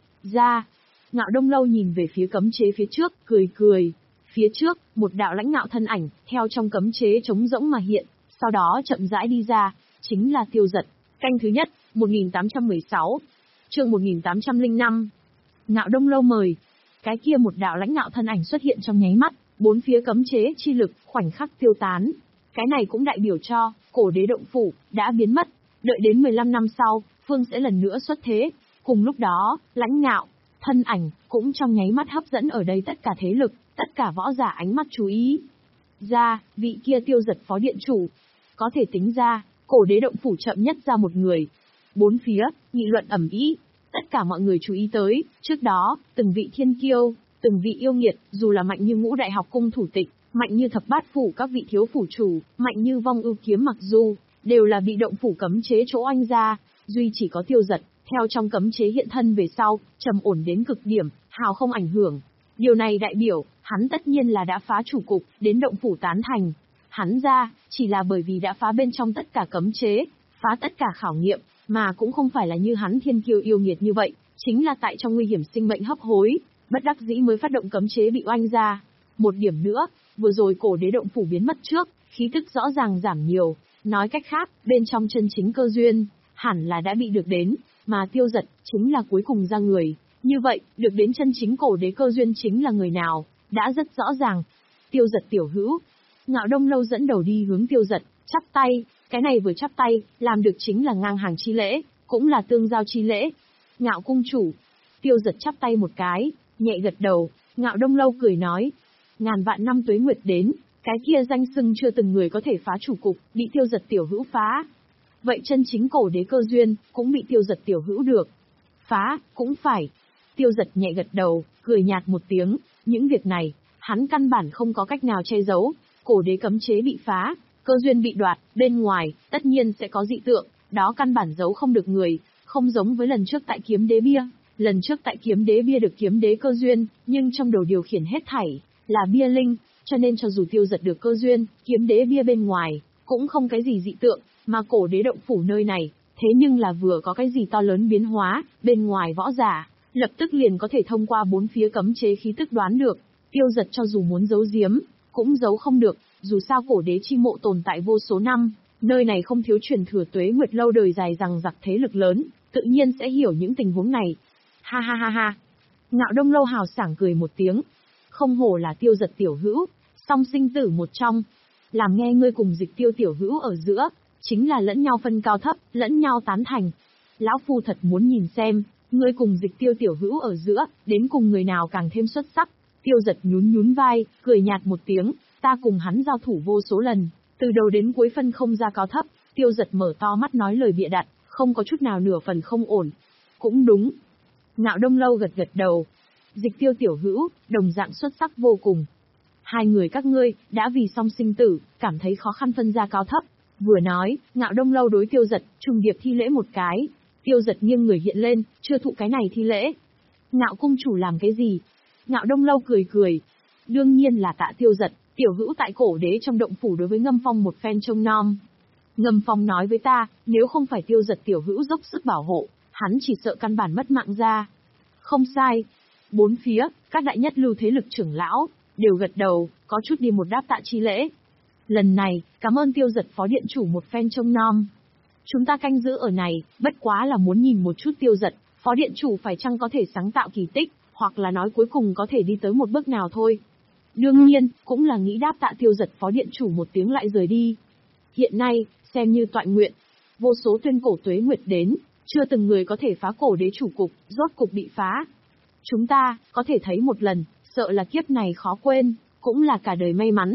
Ra. Ngạo Đông Lâu nhìn về phía cấm chế phía trước, cười cười. Phía trước, một đạo lãnh ngạo thân ảnh, theo trong cấm chế trống rỗng mà hiện, sau đó chậm rãi đi ra, chính là Tiêu Dật. Canh thứ nhất, một nghìn tám trăm mười sáu, chương một nghìn tám trăm lẻ năm. Ngạo Đông Lâu mời. Cái kia một đạo lãnh ngạo thân ảnh xuất hiện trong nháy mắt, bốn phía cấm chế chi lực khoảnh khắc tiêu tán. Cái này cũng đại biểu cho cổ đế động phủ đã biến mất, đợi đến mười lăm năm sau, Phương sẽ lần nữa xuất thế. Cùng lúc đó, lãnh ngạo thân ảnh cũng trong nháy mắt hấp dẫn ở đây tất cả thế lực, tất cả võ giả ánh mắt chú ý. Ra, vị kia Tiêu Dật phó điện chủ, có thể tính ra, cổ đế động phủ chậm nhất ra một người. Bốn phía nghị luận ầm ĩ, tất cả mọi người chú ý tới, trước đó, từng vị thiên kiêu, từng vị yêu nghiệt, dù là mạnh như Ngũ Đại học cung thủ tịch, mạnh như Thập Bát phủ các vị thiếu phủ chủ, mạnh như Vong Ưu kiếm mặc dù, đều là bị động phủ cấm chế chỗ oanh ra, duy chỉ có Tiêu Dật, theo trong cấm chế hiện thân về sau, trầm ổn đến cực điểm, hào không ảnh hưởng. Điều này đại biểu, hắn tất nhiên là đã phá chủ cục, đến động phủ tán thành. Hắn ra, chỉ là bởi vì đã phá bên trong tất cả cấm chế, phá tất cả khảo nghiệm, mà cũng không phải là như hắn thiên kiêu yêu nghiệt như vậy, chính là tại trong nguy hiểm sinh mệnh hấp hối, bất đắc dĩ mới phát động cấm chế bị oanh ra. Một điểm nữa, vừa rồi cổ đế động phủ biến mất trước, khí tức rõ ràng giảm nhiều, nói cách khác, bên trong chân chính cơ duyên, hẳn là đã bị được đến, mà Tiêu Dật chính là cuối cùng ra người. Như vậy, được đến chân chính cổ đế cơ duyên chính là người nào, đã rất rõ ràng. Tiêu Dật tiểu hữu. Ngạo Đông Lâu dẫn đầu đi hướng Tiêu Dật, chắp tay, cái này vừa chắp tay, làm được chính là ngang hàng chi lễ, cũng là tương giao chi lễ. Ngạo cung chủ. Tiêu Dật chắp tay một cái, nhẹ gật đầu, Ngạo Đông Lâu cười nói, ngàn vạn năm tuế nguyệt đến, cái kia danh xưng chưa từng người có thể phá chủ cục, bị Tiêu Dật tiểu hữu phá. Vậy chân chính cổ đế cơ duyên, cũng bị Tiêu Dật tiểu hữu được. Phá, cũng phải. Tiêu Dật nhẹ gật đầu, cười nhạt một tiếng, những việc này, hắn căn bản không có cách nào che giấu, cổ đế cấm chế bị phá, cơ duyên bị đoạt, bên ngoài, tất nhiên sẽ có dị tượng, đó căn bản giấu không được người, không giống với lần trước tại kiếm đế bia, lần trước tại kiếm đế bia được kiếm đế cơ duyên, nhưng trong đầu điều khiển hết thảy, là bia linh, cho nên cho dù Tiêu Dật được cơ duyên, kiếm đế bia bên ngoài, cũng không cái gì dị tượng, mà cổ đế động phủ nơi này, thế nhưng là vừa có cái gì to lớn biến hóa, bên ngoài võ giả, lập tức liền có thể thông qua bốn phía cấm chế khí tức đoán được, Tiêu Dật cho dù muốn giấu giếm, cũng giấu không được, dù sao cổ đế chi mộ tồn tại vô số năm, nơi này không thiếu truyền thừa tuế nguyệt lâu đời dài rằng giặc thế lực lớn, tự nhiên sẽ hiểu những tình huống này. Ha ha ha ha. Ngạo Đông Lâu hào sảng cười một tiếng, không hổ là Tiêu Dật tiểu hữu, song sinh tử một trong, làm nghe ngươi cùng Dịch Tiêu tiểu hữu ở giữa, chính là lẫn nhau phân cao thấp, lẫn nhau tán thành. Lão phu thật muốn nhìn xem, ngươi cùng Dịch Tiêu tiểu hữu ở giữa, đến cùng người nào càng thêm xuất sắc. Tiêu Dật nhún nhún vai, cười nhạt một tiếng, ta cùng hắn giao thủ vô số lần, từ đầu đến cuối phân không ra cao thấp. Tiêu Dật mở to mắt nói lời bịa đặt, không có chút nào nửa phần không ổn. Cũng đúng. Ngạo Đông Lâu gật gật đầu. Dịch Tiêu tiểu hữu, đồng dạng xuất sắc vô cùng. Hai người các ngươi, đã vì song sinh tử, cảm thấy khó khăn phân ra cao thấp. Vừa nói, Ngạo Đông Lâu đối Tiêu Dật, trùng điệp thi lễ một cái. Tiêu Dật nghiêng người hiện lên, chưa thụ cái này thi lễ. Ngạo cung chủ làm cái gì? Ngạo Đông Lâu cười cười. Đương nhiên là tạ Tiêu Dật, tiểu hữu tại cổ đế trong động phủ đối với Ngâm Phong một phen trông nom. Ngâm Phong nói với ta, nếu không phải Tiêu Dật tiểu hữu dốc sức bảo hộ, hắn chỉ sợ căn bản mất mạng ra. Không sai. Bốn phía, các đại nhất lưu thế lực trưởng lão, đều gật đầu, có chút đi một đáp tạ chi lễ. Lần này, cảm ơn Tiêu Dật phó điện chủ một phen trông nom. Chúng ta canh giữ ở này, bất quá là muốn nhìn một chút Tiêu Dật, phó điện chủ phải chăng có thể sáng tạo kỳ tích, hoặc là nói cuối cùng có thể đi tới một bước nào thôi. Đương nhiên, cũng là nghĩ đáp tạ Tiêu Dật phó điện chủ một tiếng lại rời đi. Hiện nay, xem như toại nguyện, vô số tuyên cổ tuế nguyệt đến, chưa từng người có thể phá cổ đế chủ cục, rốt cục bị phá. Chúng ta, có thể thấy một lần, sợ là kiếp này khó quên, cũng là cả đời may mắn.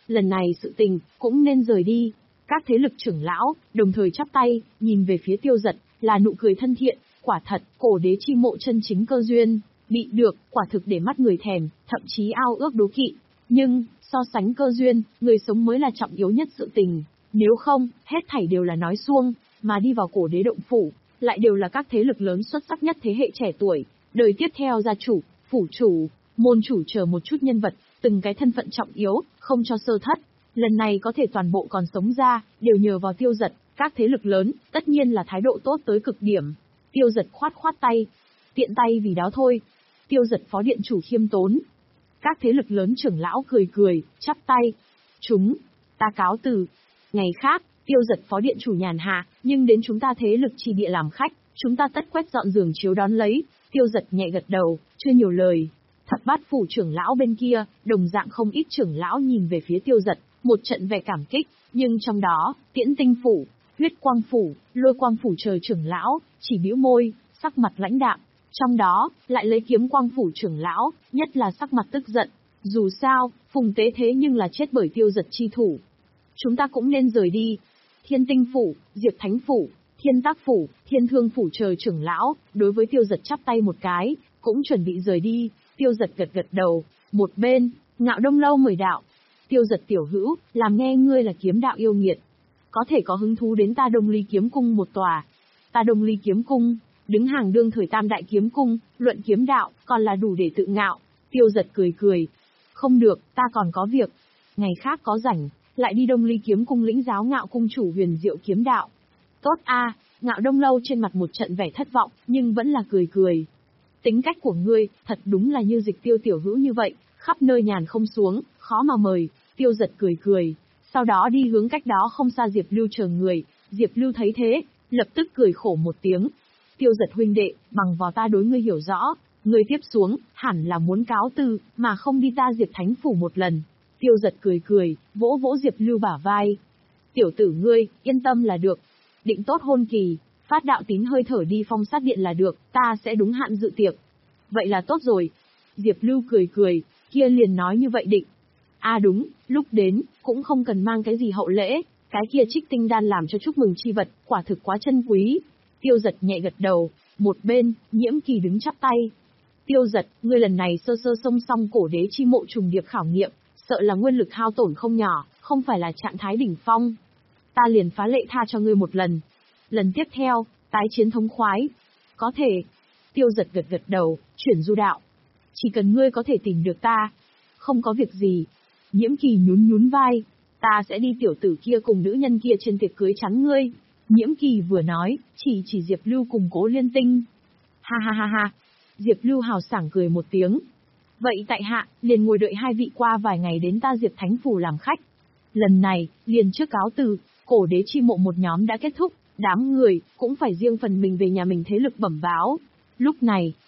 lần này sự tình, cũng nên rời đi. Các thế lực trưởng lão, đồng thời chắp tay, nhìn về phía Tiêu Dật, là nụ cười thân thiện, quả thật, cổ đế chi mộ chân chính cơ duyên, bị được, quả thực để mắt người thèm, thậm chí ao ước đố kỵ. Nhưng, so sánh cơ duyên, người sống mới là trọng yếu nhất sự tình. Nếu không, hết thảy đều là nói suông, mà đi vào cổ đế động phủ, lại đều là các thế lực lớn xuất sắc nhất thế hệ trẻ tuổi, đời tiếp theo gia chủ, phủ chủ, môn chủ chờ một chút nhân vật, từng cái thân phận trọng yếu, không cho sơ thất. Lần này có thể toàn bộ còn sống ra, đều nhờ vào Tiêu Dật, các thế lực lớn, tất nhiên là thái độ tốt tới cực điểm. Tiêu Dật khoát khoát tay, tiện tay vì đó thôi. Tiêu Dật phó điện chủ khiêm tốn. Các thế lực lớn trưởng lão cười cười, chắp tay. Chúng, ta cáo từ. Ngày khác, Tiêu Dật phó điện chủ nhàn hạ, nhưng đến chúng ta thế lực chi địa làm khách, chúng ta tất quét dọn giường chiếu đón lấy. Tiêu Dật nhẹ gật đầu, chưa nhiều lời. Thập bát phủ trưởng lão bên kia, đồng dạng không ít trưởng lão nhìn về phía Tiêu Dật, một trận vẻ cảm kích, nhưng trong đó, Tiễn Tinh phủ, Huyết Quang phủ, Lôi Quang phủ trời trưởng lão, chỉ bĩu môi, sắc mặt lãnh đạm. Trong đó, lại lấy Kiếm Quang phủ trưởng lão, nhất là sắc mặt tức giận. Dù sao, Phùng Tế thế nhưng là chết bởi Tiêu Dật chi thủ. Chúng ta cũng nên rời đi. Thiên Tinh phủ, Diệp Thánh phủ, Thiên Tác phủ, Thiên Thương phủ trời trưởng lão, đối với Tiêu Dật chắp tay một cái, cũng chuẩn bị rời đi. Tiêu Dật gật gật đầu, một bên, Ngạo Đông Lâu mời đạo. Tiêu Dật tiểu hữu, làm nghe ngươi là kiếm đạo yêu nghiệt. Có thể có hứng thú đến ta Đông Ly kiếm cung một tòa. Ta Đông Ly kiếm cung, đứng hàng đương thời tam đại kiếm cung, luận kiếm đạo, còn là đủ để tự ngạo. Tiêu Dật cười cười. Không được, ta còn có việc. Ngày khác có rảnh, lại đi Đông Ly kiếm cung lĩnh giáo Ngạo cung chủ huyền diệu kiếm đạo. Tốt a, Ngạo Đông Lâu trên mặt một trận vẻ thất vọng, nhưng vẫn là cười cười. Tính cách của ngươi, thật đúng là như Dịch Tiêu tiểu hữu như vậy, khắp nơi nhàn không xuống, khó mà mời. Tiêu Dật cười cười, sau đó đi hướng cách đó không xa Diệp Lưu chờ người. Diệp Lưu thấy thế, lập tức cười khổ một tiếng. Tiêu Dật huynh đệ, bằng vào ta đối ngươi hiểu rõ, ngươi tiếp xuống, hẳn là muốn cáo từ, mà không đi ta Diệp Thánh phủ một lần. Tiêu Dật cười cười, vỗ vỗ Diệp Lưu bả vai. Tiểu tử ngươi, yên tâm là được. Định tốt hôn kỳ, phát đạo tín hơi thở đi Phong Sát điện là được, ta sẽ đúng hạn dự tiệc. Vậy là tốt rồi. Diệp Lưu cười cười, kia liền nói như vậy định. À đúng, lúc đến, cũng không cần mang cái gì hậu lễ, cái kia trích tinh đan làm cho chúc mừng chi vật, quả thực quá chân quý. Tiêu Dật nhẹ gật đầu, một bên, Nhiễm Kỳ đứng chắp tay. Tiêu Dật, ngươi lần này sơ sơ song song cổ đế chi mộ trùng điệp khảo nghiệm, sợ là nguyên lực hao tổn không nhỏ, không phải là trạng thái đỉnh phong. Ta liền phá lệ tha cho ngươi một lần. Lần tiếp theo, tái chiến thống khoái. Có thể. Tiêu Dật gật gật đầu, chuyển du đạo. Chỉ cần ngươi có thể tìm được ta. Không có việc gì. Nhiễm Kỳ nhún nhún vai. Ta sẽ đi tiểu tử kia cùng nữ nhân kia trên tiệc cưới chắn ngươi. Nhiễm Kỳ vừa nói, chỉ chỉ Diệp Lưu cùng Cố Liên Tinh. Ha ha ha ha. Diệp Lưu hào sảng cười một tiếng. Vậy tại hạ, liền ngồi đợi hai vị qua vài ngày đến ta Diệp Thánh phủ làm khách. Lần này, liền trước cáo từ, cổ đế chi mộ một nhóm đã kết thúc, đám người, cũng phải riêng phần mình về nhà mình thế lực bẩm báo. Lúc này,